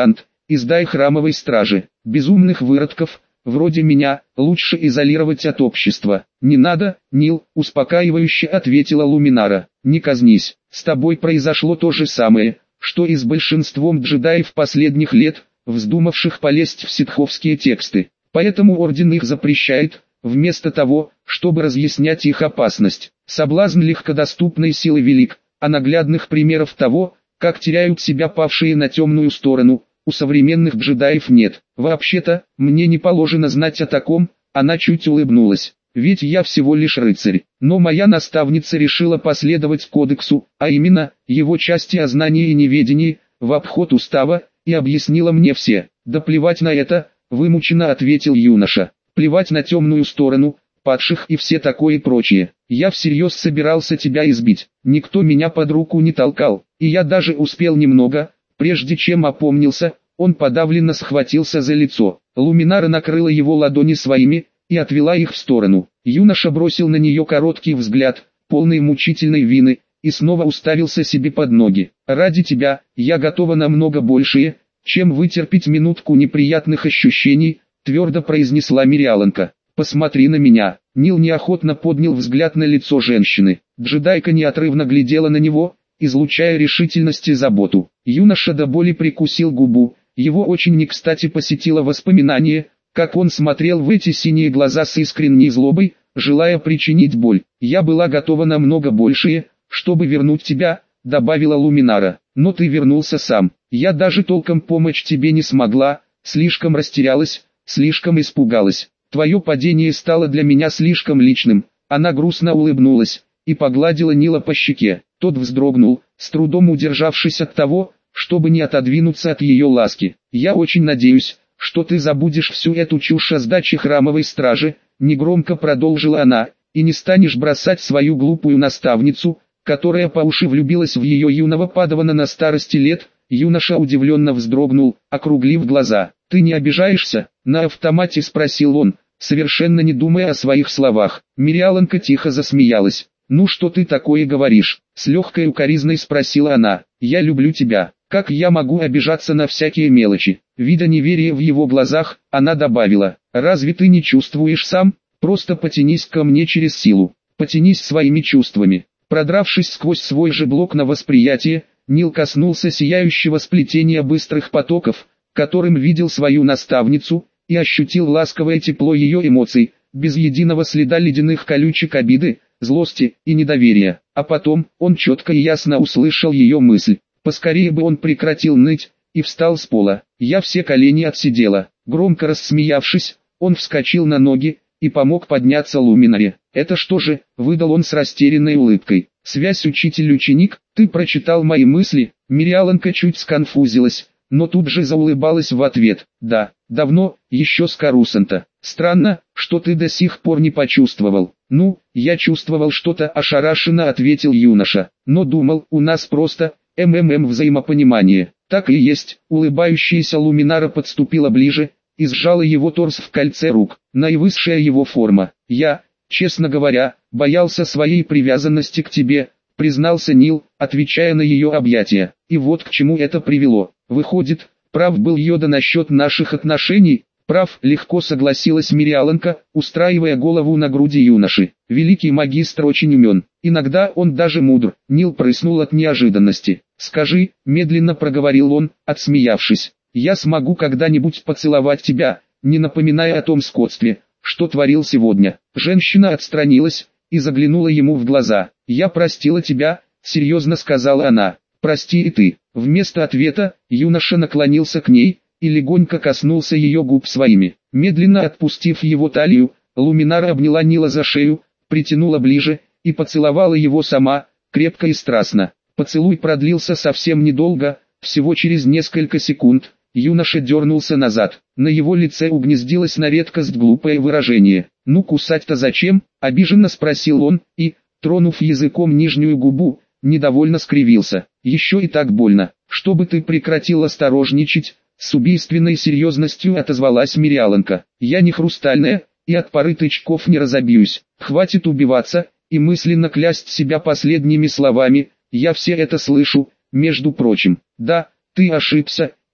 и сдай храмовой страже. Безумных выродков, вроде меня, лучше изолировать от общества. Не надо, Нил, успокаивающе ответила Луминара. Не казнись, с тобой произошло то же самое, что и с большинством джедаев последних лет, вздумавших полезть в ситховские тексты. Поэтому Орден их запрещает, вместо того, чтобы разъяснять их опасность. Соблазн легкодоступной силы велик, а наглядных примеров того, как теряют себя павшие на темную сторону, у современных джедаев нет. Вообще-то, мне не положено знать о таком, она чуть улыбнулась. Ведь я всего лишь рыцарь. Но моя наставница решила последовать кодексу, а именно, его части о знании и неведении, в обход устава, и объяснила мне все. Да плевать на это, вымученно ответил юноша. Плевать на темную сторону, падших и все такое прочее. Я всерьез собирался тебя избить. Никто меня под руку не толкал, и я даже успел немного. Прежде чем опомнился, он подавленно схватился за лицо. Луминара накрыла его ладони своими и отвела их в сторону. Юноша бросил на нее короткий взгляд, полный мучительной вины, и снова уставился себе под ноги. «Ради тебя, я готова на много большее, чем вытерпеть минутку неприятных ощущений», твердо произнесла Мириаланка. «Посмотри на меня». Нил неохотно поднял взгляд на лицо женщины. Джедайка неотрывно глядела на него, излучая решительность и заботу. Юноша до боли прикусил губу, его очень не кстати посетило воспоминание, как он смотрел в эти синие глаза с искренней злобой, желая причинить боль. «Я была готова на много большее, чтобы вернуть тебя», добавила Луминара. «Но ты вернулся сам. Я даже толком помочь тебе не смогла, слишком растерялась, слишком испугалась. Твое падение стало для меня слишком личным». Она грустно улыбнулась и погладила Нила по щеке. Тот вздрогнул, с трудом удержавшись от того, чтобы не отодвинуться от ее ласки. «Я очень надеюсь, что ты забудешь всю эту чушь о сдаче храмовой стражи», негромко продолжила она, «и не станешь бросать свою глупую наставницу, которая по уши влюбилась в ее юного падавана на старости лет». Юноша удивленно вздрогнул, округлив глаза. «Ты не обижаешься?» — на автомате спросил он, совершенно не думая о своих словах. Мириаланка тихо засмеялась. «Ну что ты такое говоришь?» — с легкой укоризной спросила она. «Я люблю тебя. Как я могу обижаться на всякие мелочи?» Видя неверие в его глазах, она добавила. «Разве ты не чувствуешь сам? Просто потянись ко мне через силу. Потянись своими чувствами». Продравшись сквозь свой же блок на восприятие, Нил коснулся сияющего сплетения быстрых потоков, которым видел свою наставницу, и ощутил ласковое тепло ее эмоций, без единого следа ледяных колючек обиды, злости и недоверия. А потом, он четко и ясно услышал ее мысль. Поскорее бы он прекратил ныть, и встал с пола. «Я все колени отсидела». Громко рассмеявшись, он вскочил на ноги и помог подняться Луминаре. «Это что же?» — выдал он с растерянной улыбкой. «Связь учитель-ученик, ты прочитал мои мысли?» Мириаланка чуть сконфузилась, но тут же заулыбалась в ответ. «Да, давно, еще с Карусанта. Странно, что ты до сих пор не почувствовал». «Ну, я чувствовал что-то», — ошарашенно ответил юноша. «Но думал, у нас просто взаимопонимание». «Так и есть». Улыбающаяся Луминара подступила ближе и сжала его торс в кольце рук. Наивысшая его форма. «Я, честно говоря, боялся своей привязанности к тебе», признался Нил, отвечая на ее объятия. «И вот к чему это привело. Выходит, прав был Йода насчет наших отношений?» «Прав», — легко согласилась Мириаланка, устраивая голову на груди юноши. «Великий магистр очень умен. Иногда он даже мудр». Нил прыснул от неожиданности. «Скажи», — медленно проговорил он, отсмеявшись, «я смогу когда-нибудь поцеловать тебя, не напоминая о том скотстве, что творил сегодня». Женщина отстранилась и заглянула ему в глаза. «Я простила тебя», — серьезно сказала она. «Прости и ты». Вместо ответа, юноша наклонился к ней и легонько коснулся ее губ своими. Медленно отпустив его талию, Луминара обняла Нила за шею, притянула ближе и поцеловала его сама, крепко и страстно. Поцелуй продлился совсем недолго, всего через несколько секунд. Юноша дернулся назад. На его лице угнездилось на редкость глупое выражение. «Ну кусать-то зачем?» — обиженно спросил он, и, тронув языком нижнюю губу, недовольно скривился. «Еще и так больно. Чтобы ты прекратил осторожничать», — с убийственной серьезностью отозвалась Мириаланка. «Я не хрустальная, и от пары тычков не разобьюсь. Хватит убиваться и мысленно клясть себя последними словами. Я все это слышу, между прочим. Да, ты ошибся,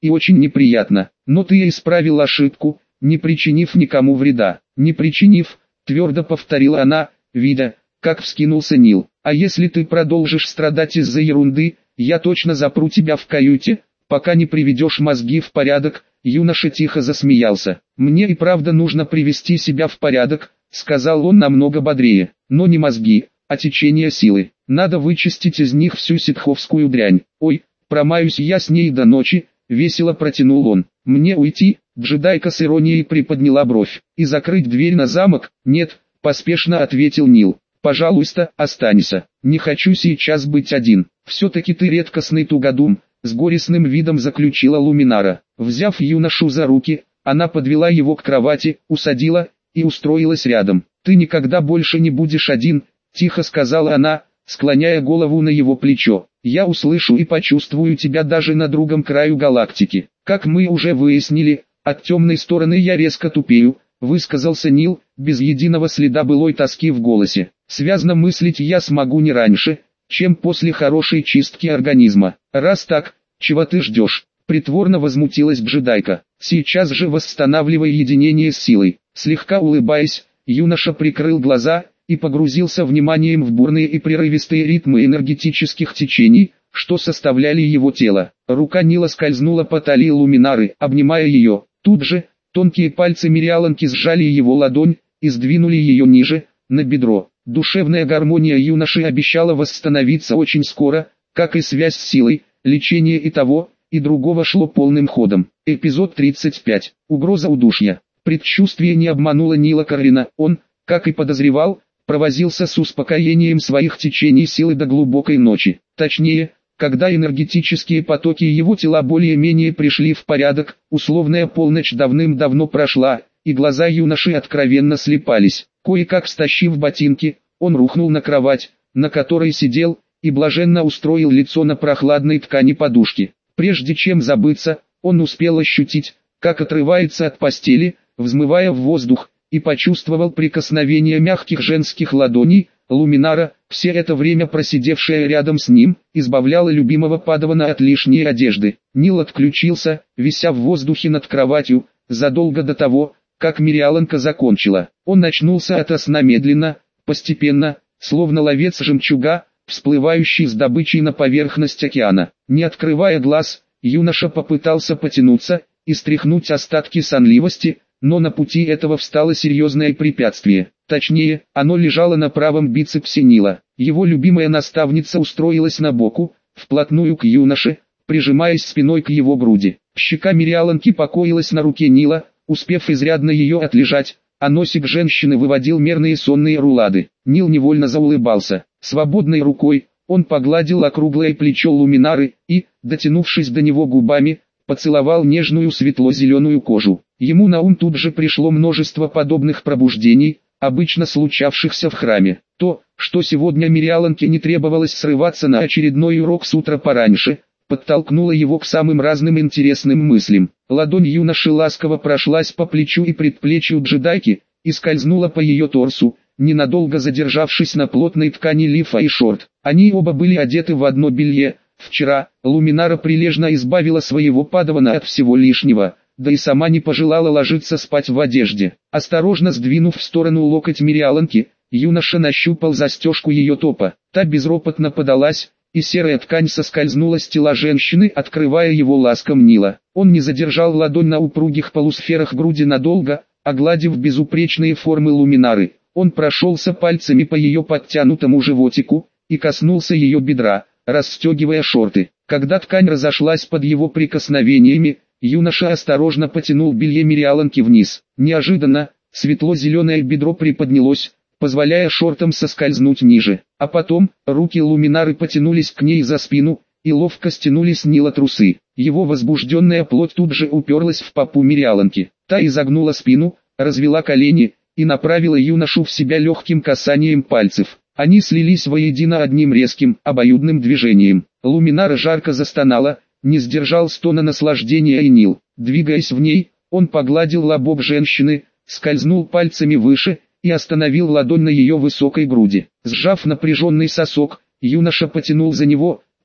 и очень неприятно. Но ты исправил ошибку, не причинив никому вреда. Не причинив, твердо повторила она, видя, как вскинулся Нил. А если ты продолжишь страдать из-за ерунды, я точно запру тебя в каюте, пока не приведешь мозги в порядок. Юноша тихо засмеялся. Мне и правда нужно привести себя в порядок, сказал он намного бодрее. Но не мозги, а течение силы. Надо вычистить из них всю ситховскую дрянь. Ой, промаюсь я с ней до ночи, весело протянул он. Мне уйти? Джедайка с иронией приподняла бровь. И закрыть дверь на замок? Нет, поспешно ответил Нил. Пожалуйста, останься. Не хочу сейчас быть один. Все-таки ты редкостный тугодум, с горестным видом заключила Луминара. Взяв юношу за руки, она подвела его к кровати, усадила и устроилась рядом. Ты никогда больше не будешь один, тихо сказала она, склоняя голову на его плечо. Я услышу и почувствую тебя даже на другом краю галактики. Как мы уже выяснили, от темной стороны я резко тупею, высказался Нил, без единого следа былой тоски в голосе. Связно мыслить я смогу не раньше, чем после хорошей чистки организма. Раз так, чего ты ждешь? Притворно возмутилась Джедайка. Сейчас же восстанавливай единение с силой. Слегка улыбаясь, юноша прикрыл глаза и погрузился вниманием в бурные и прерывистые ритмы энергетических течений, что составляли его тело. Рука Нила скользнула по талии Луминары, обнимая ее. Тут же, тонкие пальцы Мириаланки сжали его ладонь и сдвинули ее ниже, на бедро. Душевная гармония юноши обещала восстановиться очень скоро, как и связь с силой, лечение и того, и другого шло полным ходом. Эпизод 35. Угроза удушья. Предчувствие не обмануло Нила Каррина, он, как и подозревал, провозился с успокоением своих течений силы до глубокой ночи. Точнее, когда энергетические потоки его тела более-менее пришли в порядок, условная полночь давным-давно прошла, и глаза юноши откровенно слипались. Кое-как стащив ботинки, он рухнул на кровать, на которой сидел, и блаженно устроил лицо на прохладной ткани подушки. Прежде чем забыться, он успел ощутить, как отрывается от постели, взмывая в воздух, и почувствовал прикосновение мягких женских ладоней. Луминара, все это время просидевшая рядом с ним, избавляла любимого падавана от лишней одежды. Нил отключился, вися в воздухе над кроватью, задолго до того, как Мириаланка закончила. Он очнулся ото сна медленно, постепенно, словно ловец жемчуга, всплывающий с добычей на поверхность океана. Не открывая глаз, юноша попытался потянуться и стряхнуть остатки сонливости, но на пути этого встало серьезное препятствие. Точнее, оно лежало на правом бицепсе Нила. Его любимая наставница устроилась на боку, вплотную к юноше, прижимаясь спиной к его груди. Щека Мириаланки покоилась на руке Нила, успев изрядно ее отлежать, а носик женщины выводил мерные сонные рулады. Нил невольно заулыбался. Свободной рукой, он погладил округлое плечо Луминары и, дотянувшись до него губами, поцеловал нежную светло-зеленую кожу. Ему на ум тут же пришло множество подобных пробуждений, обычно случавшихся в храме. То, что сегодня Мириаланке не требовалось срываться на очередной урок с утра пораньше, подтолкнуло его к самым разным интересным мыслям. Ладонь юноши ласково прошлась по плечу и предплечью Джедайки, и скользнула по ее торсу, ненадолго задержавшись на плотной ткани лифа и шорт. Они оба были одеты в одно белье. Вчера, Луминара прилежно избавила своего падавана от всего лишнего, да и сама не пожелала ложиться спать в одежде. Осторожно сдвинув в сторону локоть Мириаланки, юноша нащупал застежку ее топа. Та безропотно подалась, и серая ткань соскользнула с тела женщины, открывая его ласкам Нила. Он не задержал ладонь на упругих полусферах груди надолго, огладив безупречные формы Луминары. Он прошелся пальцами по ее подтянутому животику и коснулся ее бедра, расстегивая шорты. Когда ткань разошлась под его прикосновениями, юноша осторожно потянул белье Мириаланки вниз. Неожиданно, светло-зеленое бедро приподнялось, позволяя шортам соскользнуть ниже. А потом, руки Луминары потянулись к ней за спину и ловко стянули с Нила трусы. Его возбужденная плоть тут же уперлась в попу Мириаланки. Та изогнула спину, развела колени и направила юношу в себя легким касанием пальцев. Они слились воедино одним резким, обоюдным движением. Луминара жарко застонала, не сдержал стона наслаждения и Нил. Двигаясь в ней, он погладил лобок женщины, скользнул пальцами выше и остановил ладонь на ее высокой груди. Сжав напряженный сосок, юноша потянул за него,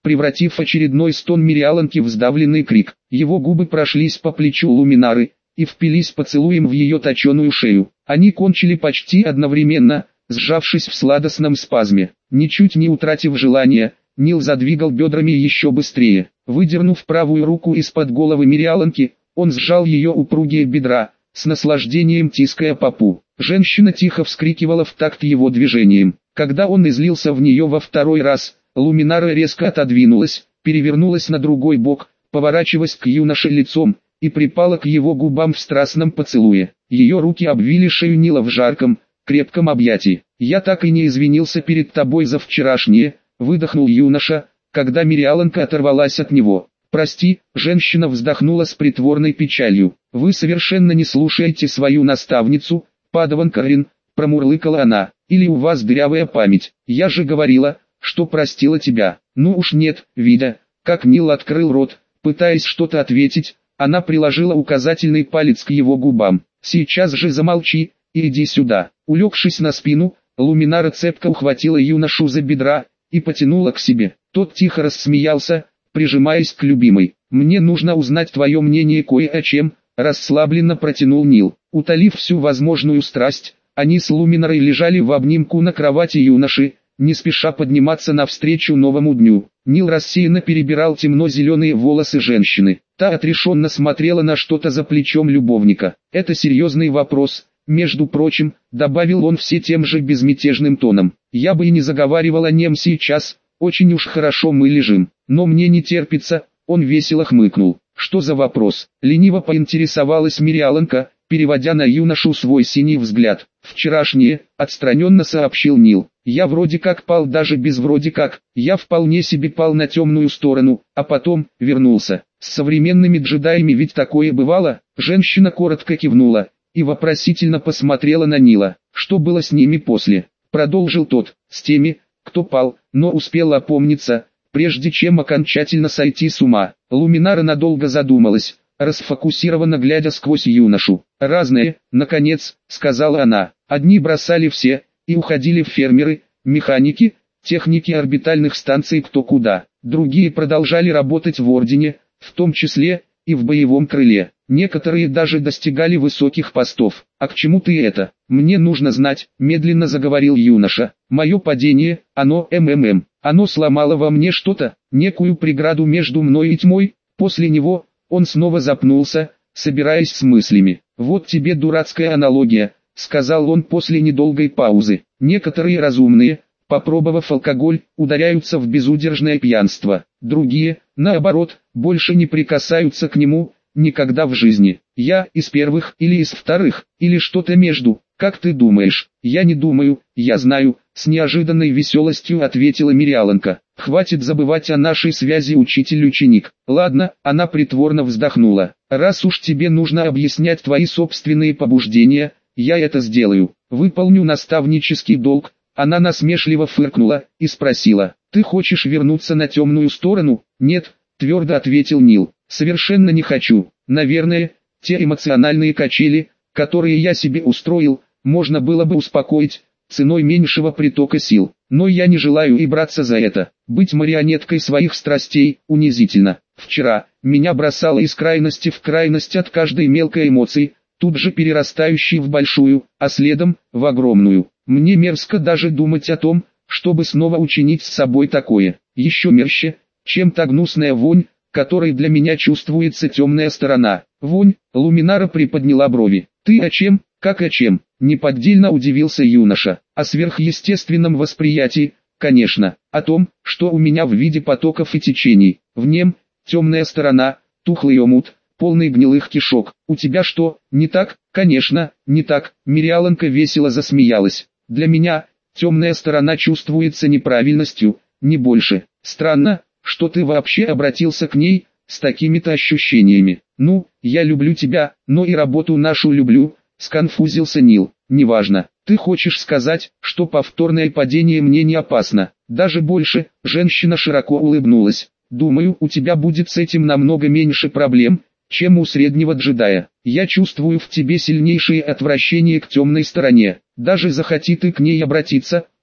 превратив очередной стон Мириаланки в сдавленный крик. Его губы прошлись по плечу Луминары и впились поцелуем в ее точеную шею. Они кончили почти одновременно, сжавшись в сладостном спазме. Ничуть не утратив желания, Нил задвигал бедрами еще быстрее. Выдернув правую руку из-под головы Мириаланки, он сжал ее упругие бедра, с наслаждением тиская попу. Женщина тихо вскрикивала в такт его движением. Когда он излился в нее во второй раз, Луминара резко отодвинулась, перевернулась на другой бок, поворачиваясь к юноше лицом, и припала к его губам в страстном поцелуе. Ее руки обвили шею Нила в жарком, крепком объятии. «Я так и не извинился перед тобой за вчерашнее», — выдохнул юноша, когда Мириаланка оторвалась от него. «Прости», — женщина вздохнула с притворной печалью. «Вы совершенно не слушаете свою наставницу, Падаван Карин», — промурлыкала она. «Или у вас дырявая память? Я же говорила, что простила тебя». «Ну уж нет», видя, как Нил открыл рот, пытаясь что-то ответить, она приложила указательный палец к его губам. «Сейчас же замолчи и иди сюда». Улегшись на спину, Луминара цепко ухватила юношу за бедра и потянула к себе. Тот тихо рассмеялся, прижимаясь к любимой. «Мне нужно узнать твое мнение кое о чем», — расслабленно протянул Нил. Утолив всю возможную страсть, они с Луминарой лежали в обнимку на кровати юноши, не спеша подниматься навстречу новому дню. Нил рассеянно перебирал темно-зеленые волосы женщины. Та отрешенно смотрела на что-то за плечом любовника. «Это серьезный вопрос, между прочим», — добавил он все тем же безмятежным тоном. «Я бы и не заговаривал о нем сейчас, очень уж хорошо мы лежим, но мне не терпится», — он весело хмыкнул. «Что за вопрос?» — лениво поинтересовалась Мириаланка, переводя на юношу свой синий взгляд. «Вчерашнее», — отстраненно сообщил Нил. «Я вроде как пал даже без вроде как, я вполне себе пал на темную сторону, а потом вернулся. С современными джедаями ведь такое бывало?» Женщина коротко кивнула и вопросительно посмотрела на Нила. «Что было с ними после?» Продолжил тот. «С теми, кто пал, но успел опомниться, прежде чем окончательно сойти с ума». Луминара надолго задумалась, расфокусированно глядя сквозь юношу. «Разные, наконец», — сказала она. «Одни бросали все и уходили в фермеры, механики, техники орбитальных станций кто куда. Другие продолжали работать в Ордене, в том числе и в боевом крыле. Некоторые даже достигали высоких постов. А к чему ты это? Мне нужно знать», — медленно заговорил юноша. «Мое падение, оно оно сломало во мне что-то, некую преграду между мной и тьмой». После него он снова запнулся, собираясь с мыслями. «Вот тебе дурацкая аналогия», — сказал он после недолгой паузы. «Некоторые разумные, попробовав алкоголь, ударяются в безудержное пьянство. Другие, наоборот, больше не прикасаются к нему, никогда в жизни. Я из первых или из вторых, или что-то между. Как ты думаешь?» «Я не думаю, я знаю», — с неожиданной веселостью ответила Мириаланка. «Хватит забывать о нашей связи, учитель-ученик». «Ладно», — она притворно вздохнула. «Раз уж тебе нужно объяснять твои собственные побуждения, я это сделаю. Выполню наставнический долг». Она насмешливо фыркнула и спросила: «Ты хочешь вернуться на темную сторону?» «Нет», — твердо ответил Нил. «Совершенно не хочу. Наверное, те эмоциональные качели, которые я себе устроил, можно было бы успокоить ценой меньшего притока сил. Но я не желаю и браться за это. Быть марионеткой своих страстей унизительно. Вчера меня бросало из крайности в крайность от каждой мелкой эмоции, тут же перерастающей в большую, а следом в огромную. Мне мерзко даже думать о том, чтобы снова учинить с собой такое. Еще мерще, чем та гнусная вонь, которой для меня чувствуется темная сторона». «Вонь?» — Луминара приподняла брови. «Ты о чем? Как о чем?» — неподдельно удивился юноша. «О сверхъестественном восприятии, конечно. О том, что у меня в виде потоков и течений. В нем темная сторона, тухлый омут, полный гнилых кишок. У тебя что, не так?» «Конечно, не так», — Мириаланка весело засмеялась. «Для меня темная сторона чувствуется неправильностью, не больше. Странно, что ты вообще обратился к ней с такими-то ощущениями». «Ну, я люблю тебя, но и работу нашу люблю», — сконфузился Нил. «Неважно. Ты хочешь сказать, что повторное падение мне не опасно?» «Даже больше», — женщина широко улыбнулась. «Думаю, у тебя будет с этим намного меньше проблем, чем у среднего джедая. Я чувствую в тебе сильнейшее отвращение к темной стороне. Даже захоти ты к ней обратиться,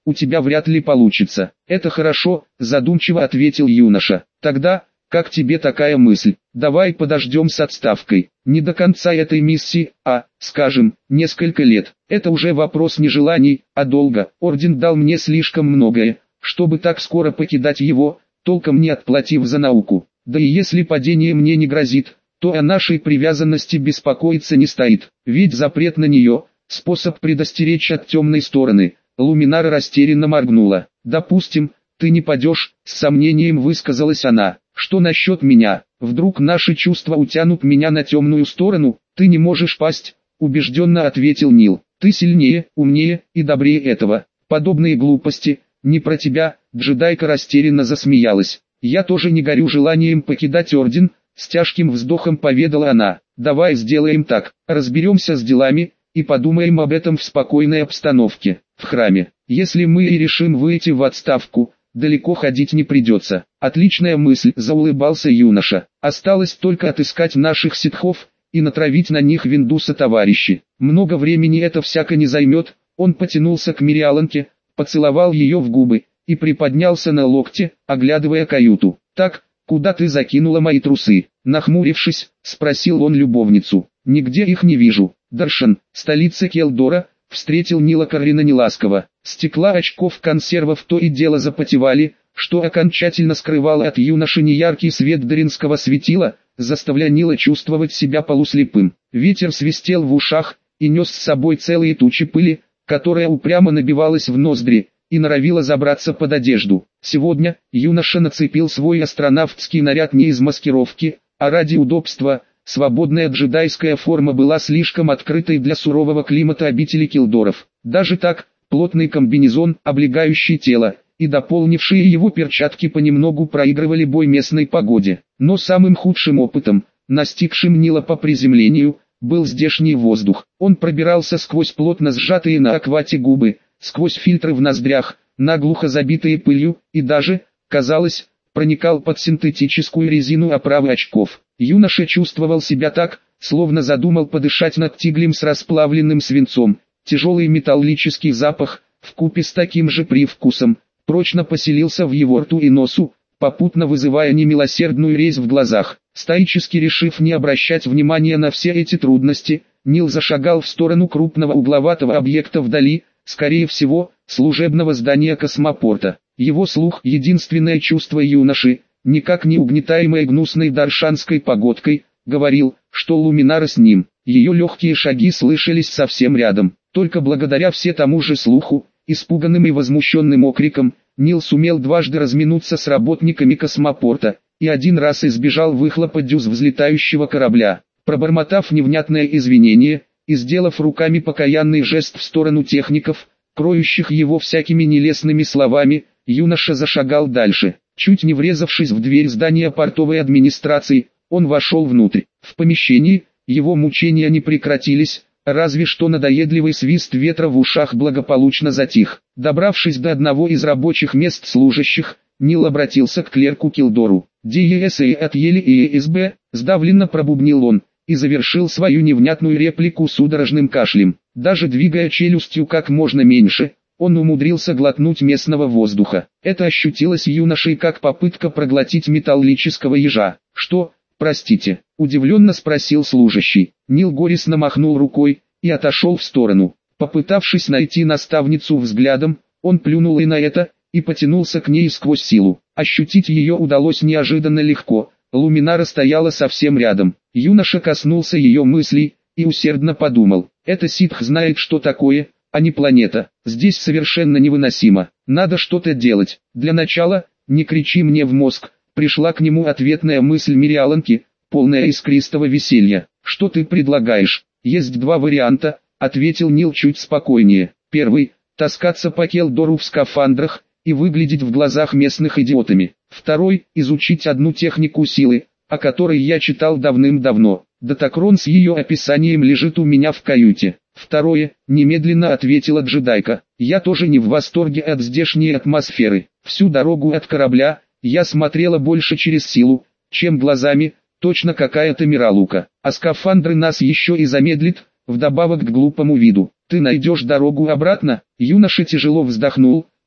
у тебя вряд ли получится. Это хорошо, задумчиво ответил юноша. Тогда, как тебе такая мысль? Давай подождем с отставкой. Не до конца этой миссии, а, скажем, несколько лет. Это уже вопрос не желаний, а долга. Орден дал мне слишком многое, чтобы так скоро покидать его, толком не отплатив за науку. Да и если падение мне не грозит, то о нашей привязанности беспокоиться не стоит. Ведь запрет на нее – способ предостеречь от темной стороны. Луминара растерянно моргнула. «Допустим, ты не падешь», – с сомнением высказалась она. «Что насчет меня? Вдруг наши чувства утянут меня на темную сторону?» «Ты не можешь пасть», – убежденно ответил Нил. «Ты сильнее, умнее и добрее этого. Подобные глупости, не про тебя», – джедайка растерянно засмеялась. «Я тоже не горю желанием покидать орден», – с тяжким вздохом поведала она. «Давай сделаем так, разберемся с делами и подумаем об этом в спокойной обстановке, в храме. Если мы и решим выйти в отставку, далеко ходить не придется». «Отличная мысль», – заулыбался юноша. «Осталось только отыскать наших ситхов и натравить на них Виндуса товарищи. Много времени это всяко не займет». Он потянулся к Мириаланке, поцеловал ее в губы и приподнялся на локте, оглядывая каюту. «Так, куда ты закинула мои трусы?» Нахмурившись, спросил он любовницу. «Нигде их не вижу». Даршан, столица Келдора, встретил Нила Каррина неласково. Стекла очков консервов то и дело запотевали, что окончательно скрывало от юноши неяркий свет даринского светила, заставляя Нила чувствовать себя полуслепым. Ветер свистел в ушах и нес с собой целые тучи пыли, которая упрямо набивалась в ноздри и норовила забраться под одежду. Сегодня юноша нацепил свой астронавтский наряд не из маскировки, а ради удобства. Свободная джедайская форма была слишком открытой для сурового климата обители Келдоров. Даже так, плотный комбинезон, облегающий тело, и дополнившие его перчатки понемногу проигрывали бой местной погоде. Но самым худшим опытом, настигшим Нила по приземлению, был здешний воздух. Он пробирался сквозь плотно сжатые на аквате губы, сквозь фильтры в ноздрях, наглухо забитые пылью, и даже, казалось, проникал под синтетическую резину оправы очков. Юноша чувствовал себя так, словно задумал подышать над тиглем с расплавленным свинцом. Тяжелый металлический запах, вкупе с таким же привкусом, прочно поселился в его рту и носу, попутно вызывая немилосердную резь в глазах. Стоически решив не обращать внимания на все эти трудности, Нил зашагал в сторону крупного угловатого объекта вдали, скорее всего, служебного здания космопорта. Его слух, единственное чувство юноши, никак не угнетаемое гнусной даршанской погодкой, говорил, что Луминара с ним. Ее легкие шаги слышались совсем рядом. Только благодаря все тому же слуху, испуганным и возмущенным окриком, Нил сумел дважды разминуться с работниками космопорта, и один раз избежал выхлопа дюз взлетающего корабля. Пробормотав невнятное извинение, и сделав руками покаянный жест в сторону техников, кроющих его всякими нелестными словами, юноша зашагал дальше. Чуть не врезавшись в дверь здания портовой администрации, он вошел внутрь. В помещении, его мучения не прекратились, разве что надоедливый свист ветра в ушах благополучно затих. Добравшись до одного из рабочих мест служащих, Нил обратился к клерку Келдору. «ДЕСА от Ели и СБ», сдавленно пробубнил он, и завершил свою невнятную реплику судорожным кашлем. Даже двигая челюстью как можно меньше, он умудрился глотнуть местного воздуха. Это ощутилось юношей как попытка проглотить металлического ежа. «Что, простите?» – удивленно спросил служащий. Нил горестно махнул рукой и отошел в сторону. Попытавшись найти наставницу взглядом, он плюнул и на это, и потянулся к ней сквозь силу. Ощутить ее удалось неожиданно легко. Луминара стояла совсем рядом. Юноша коснулся ее мыслей и усердно подумал. «Это ситх знает, что такое, а не планета. Здесь совершенно невыносимо. Надо что-то делать. Для начала, не кричи мне в мозг». Пришла к нему ответная мысль Мириаланки, полная искристого веселья. «Что ты предлагаешь?» «Есть два варианта», — ответил Нил чуть спокойнее. «Первый — таскаться по Келдору в скафандрах и выглядеть в глазах местных идиотами. Второй — изучить одну технику силы, о которой я читал давным-давно. Датакрон с ее описанием лежит у меня в каюте». «Второе», — немедленно ответила джедайка. «Я тоже не в восторге от здешней атмосферы. Всю дорогу от корабля я смотрела больше через силу, чем глазами, точно какая-то миралука. А скафандры нас еще и замедлит, вдобавок к глупому виду. Ты найдешь дорогу обратно?» Юноша тяжело вздохнул,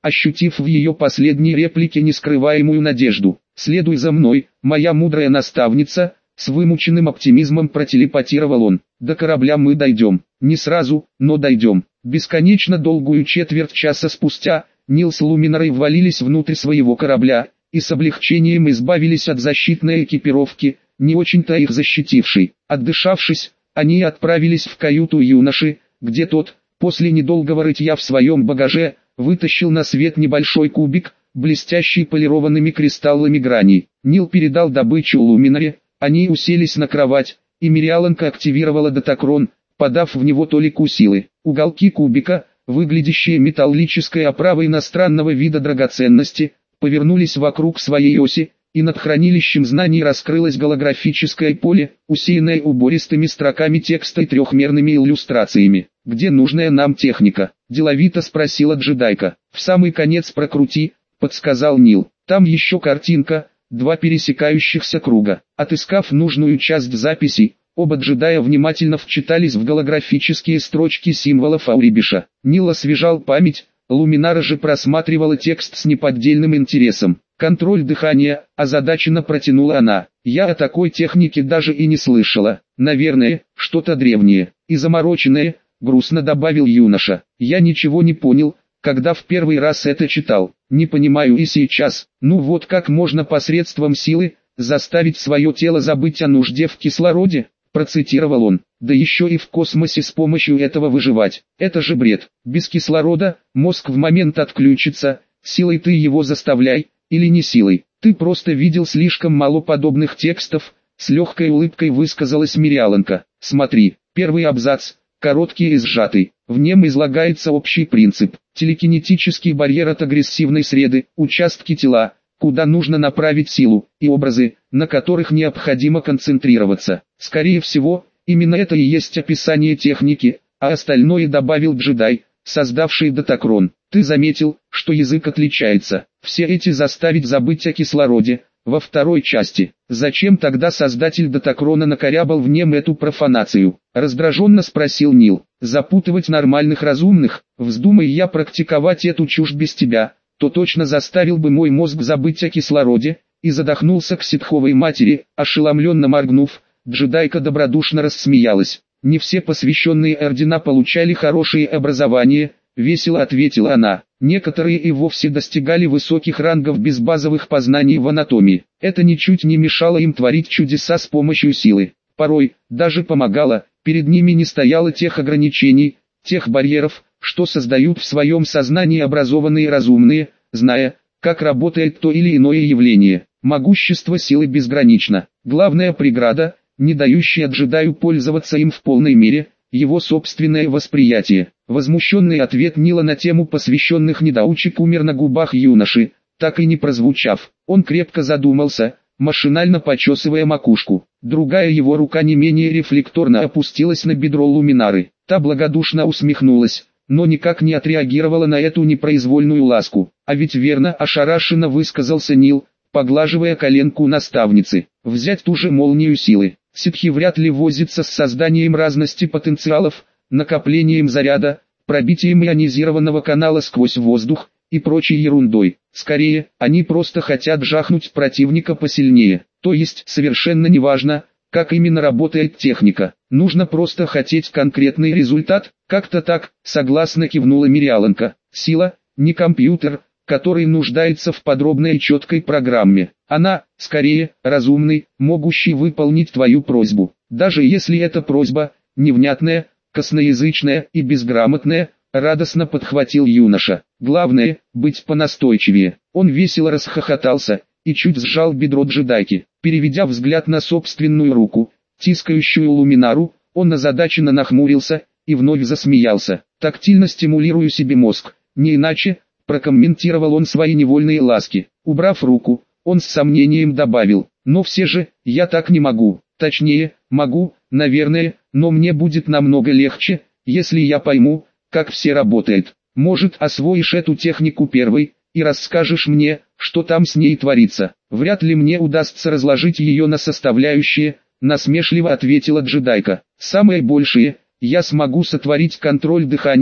ощутив в ее последней реплике нескрываемую надежду. «Следуй за мной, моя мудрая наставница», с вымученным оптимизмом протелепатировал он. «До корабля мы дойдем. Не сразу, но дойдем». Бесконечно долгую четверть часа спустя, Нил с Луминарой ввалились внутрь своего корабля, и с облегчением избавились от защитной экипировки, не очень-то их защитившей. Отдышавшись, они отправились в каюту юноши, где тот, после недолгого рытья в своем багаже, вытащил на свет небольшой кубик, блестящий полированными кристаллами граней. Нил передал добычу Луминаре, они уселись на кровать, и Мириаланка активировала датакрон, подав в него толику силы. Уголки кубика, выглядящие металлической оправой иностранного вида драгоценности, повернулись вокруг своей оси, и над хранилищем знаний раскрылось голографическое поле, усеянное убористыми строками текста и трехмерными иллюстрациями. «Где нужная нам техника?» – деловито спросила джедайка. «В самый конец прокрути», – подсказал Нил. «Там еще картинка, два пересекающихся круга». Отыскав нужную часть записей, оба джедая внимательно вчитались в голографические строчки символов Аурибиша. Нил освежал память, Луминара же просматривала текст с неподдельным интересом. «Контроль дыхания», – озадаченно протянула она. «Я о такой технике даже и не слышала. Наверное, что-то древнее и замороченное», – грустно добавил юноша. «Я ничего не понял, когда в первый раз это читал. Не понимаю и сейчас. Ну вот как можно посредством силы заставить свое тело забыть о нужде в кислороде?» – процитировал он. «Да еще и в космосе с помощью этого выживать. Это же бред. Без кислорода мозг в момент отключится, силой ты его заставляй, или не силой. Ты просто видел слишком мало подобных текстов», — с легкой улыбкой высказалась Мириаланка. «Смотри, первый абзац, короткий и сжатый. В нем излагается общий принцип. Телекинетический барьер от агрессивной среды, участки тела, куда нужно направить силу, и образы, на которых необходимо концентрироваться. Скорее всего, именно это и есть описание техники, а остальное добавил джедай, создавший датакрон. Ты заметил, что язык отличается. Все эти заставить забыть о кислороде, во второй части. Зачем тогда создатель датакрона накорябал в нем эту профанацию?» Раздраженно спросил Нил. «Запутывать нормальных разумных? Вздумай я практиковать эту чушь без тебя, то точно заставил бы мой мозг забыть о кислороде», и задохнулся к ситховой матери, ошеломленно моргнув. Джедайка добродушно рассмеялась. «Не все посвященные ордена получали хорошее образование», — весело ответила она. «Некоторые и вовсе достигали высоких рангов без базовых познаний в анатомии. Это ничуть не мешало им творить чудеса с помощью силы. Порой, даже помогало, перед ними не стояло тех ограничений, тех барьеров, что создают в своем сознании образованные разумные, зная, как работает то или иное явление. Могущество силы безгранично. Главная преграда, не дающая джедаю пользоваться им в полной мере, его собственное восприятие». Возмущенный ответ Нила на тему посвященных недоучек умер на губах юноши, так и не прозвучав. Он крепко задумался, машинально почесывая макушку. Другая его рука не менее рефлекторно опустилась на бедро Луминары. Та благодушно усмехнулась, но никак не отреагировала на эту непроизвольную ласку. «А ведь верно», — ошарашенно высказался Нил, поглаживая коленку наставницы. «Взять ту же молнию силы. Ситхи вряд ли возятся с созданием разности потенциалов, накоплением заряда, пробитием ионизированного канала сквозь воздух и прочей ерундой. Скорее, они просто хотят жахнуть противника посильнее. То есть совершенно неважно, как именно работает техника. Нужно просто хотеть конкретный результат». «Как-то так», — согласно кивнула Мириаланка. «Сила, не компьютер, который нуждается в подробной и четкой программе. Она, скорее, разумный, могущий выполнить твою просьбу. Даже если эта просьба, невнятная, косноязычная и безграмотная», — радостно подхватил юноша. «Главное, быть понастойчивее». Он весело расхохотался и чуть сжал бедро джедайки. Переведя взгляд на собственную руку, тискающую Луминару, он озадаченно нахмурился и вновь засмеялся. «Тактильно стимулирую себе мозг, не иначе», — прокомментировал он свои невольные ласки. Убрав руку, он с сомнением добавил: «Но все же, я так не могу. Точнее, могу, наверное, но мне будет намного легче, если я пойму, как все работает. Может, освоишь эту технику первой и расскажешь мне, что там с ней творится?» «Вряд ли мне удастся разложить ее на составляющие», — насмешливо ответила джедайка. «Самое большее, я смогу сотворить контроль дыхания,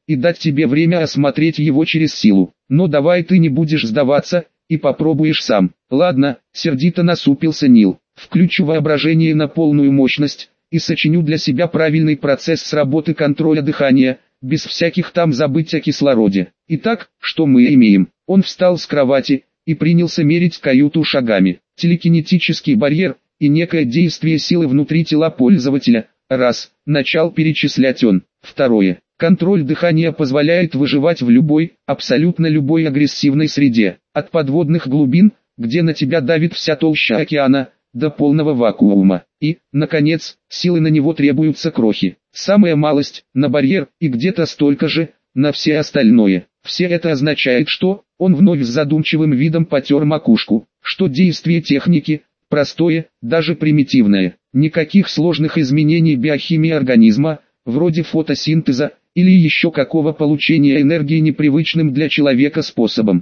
и дать тебе время осмотреть его через силу. Но давай ты не будешь сдаваться, и попробуешь сам. Ладно, сердито насупился Нил. Включу воображение на полную мощность, и сочиню для себя правильный процесс работы контроля дыхания, без всяких там забыть о кислороде. Итак, что мы имеем? Он встал с кровати и принялся мерить каюту шагами. Телекинетический барьер и некое действие силы внутри тела пользователя. Раз, начал перечислять он. Второе. Контроль дыхания позволяет выживать в любой, абсолютно любой агрессивной среде. От подводных глубин, где на тебя давит вся толща океана, до полного вакуума. И, наконец, силы на него требуются крохи. Самая малость, на барьер, и где-то столько же, на все остальное. Все это означает, что, он вновь с задумчивым видом потер макушку, что действие техники, простое, даже примитивное. Никаких сложных изменений биохимии организма, вроде фотосинтеза, или еще какого получения энергии непривычным для человека способом.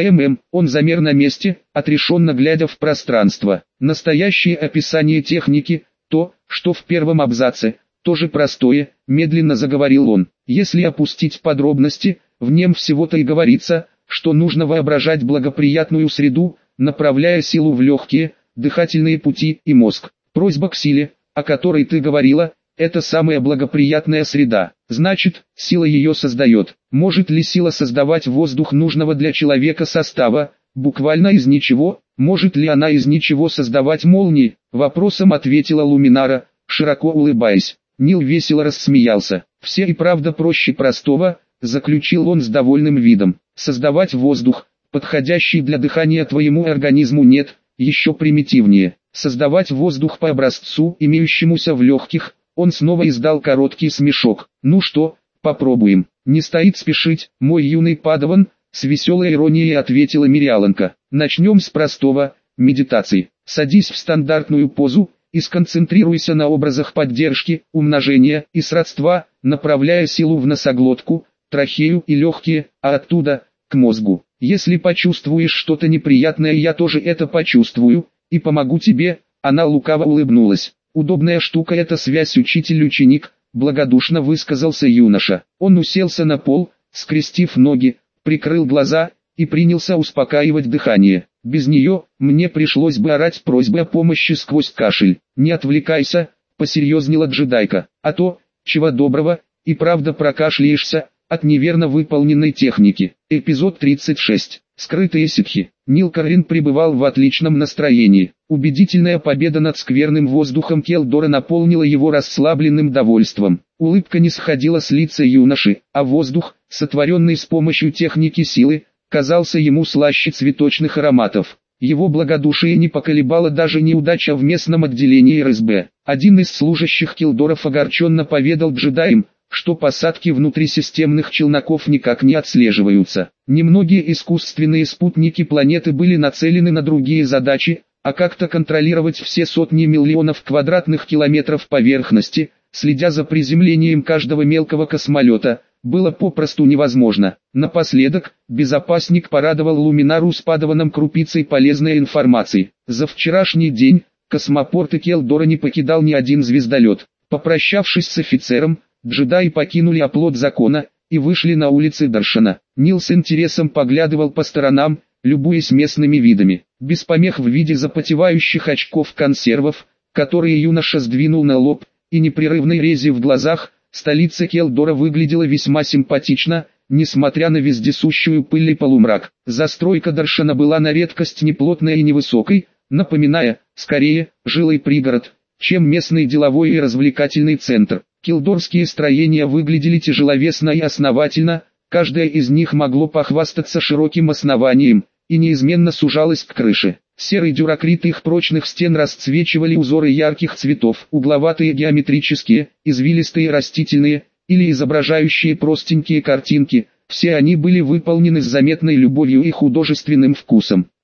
Он замер на месте, отрешенно глядя в пространство. Настоящее описание техники, то, что в первом абзаце, тоже простое, медленно заговорил он. Если опустить подробности, в нем всего-то и говорится, что нужно воображать благоприятную среду, направляя силу в легкие, дыхательные пути и мозг. Просьба к силе, о которой ты говорила, это самая благоприятная среда. Значит, сила ее создает. Может ли сила создавать воздух нужного для человека состава, буквально из ничего? Может ли она из ничего создавать молнии? Вопросом ответила Луминара, широко улыбаясь. Нил весело рассмеялся. Все и правда проще простого, заключил он с довольным видом. Создавать воздух, подходящий для дыхания твоему организму, нет, еще примитивнее. Создавать воздух по образцу, имеющемуся в легких. Он снова издал короткий смешок. Ну что, попробуем. Не стоит спешить, мой юный падаван, с веселой иронией ответила Мириаланка. Начнем с простого, медитации. Садись в стандартную позу и сконцентрируйся на образах поддержки, умножения и сродства, направляя силу в носоглотку, трахею и легкие, а оттуда, к мозгу. Если почувствуешь что-то неприятное, я тоже это почувствую, и помогу тебе. Она лукаво улыбнулась. Удобная штука эта связь учитель-ученик, благодушно высказался юноша. Он уселся на пол, скрестив ноги, прикрыл глаза и принялся успокаивать дыхание. Без нее, мне пришлось бы орать просьбы о помощи сквозь кашель. Не отвлекайся, посерьезнела джедайка, а то, чего доброго, и правда прокашляешься, от неверно выполненной техники. Эпизод 36. Скрытые ситхи. Нил Каррин пребывал в отличном настроении. Убедительная победа над скверным воздухом Келдора наполнила его расслабленным довольством. Улыбка не сходила с лица юноши, а воздух, сотворенный с помощью техники силы, казался ему слаще цветочных ароматов. Его благодушие не поколебало даже неудача в местном отделении РСБ. Один из служащих Келдоров огорченно поведал джедаям, что посадки внутрисистемных челноков никак не отслеживаются. Немногие искусственные спутники планеты были нацелены на другие задачи, а как-то контролировать все сотни миллионов квадратных километров поверхности, следя за приземлением каждого мелкого космолета, было попросту невозможно. Напоследок, безопасник порадовал Луминару с падаваном крупицей полезной информации. За вчерашний день, космопорты Келдора не покидал ни один звездолет. Попрощавшись с офицером, джедаи покинули оплот закона и вышли на улицы Даршана. Нил с интересом поглядывал по сторонам, любуясь местными видами. Без помех в виде запотевающих очков консервов, которые юноша сдвинул на лоб, и непрерывной рези в глазах, столица Келдора выглядела весьма симпатично, несмотря на вездесущую пыль и полумрак. Застройка Даршана была на редкость неплотной и невысокой, напоминая, скорее, жилой пригород, чем местный деловой и развлекательный центр. Келдорские строения выглядели тяжеловесно и основательно, каждое из них могло похвастаться широким основанием, и неизменно сужалось к крыше. Серый дюракрит их прочных стен расцвечивали узоры ярких цветов, угловатые геометрические, извилистые растительные, или изображающие простенькие картинки, все они были выполнены с заметной любовью и художественным вкусом.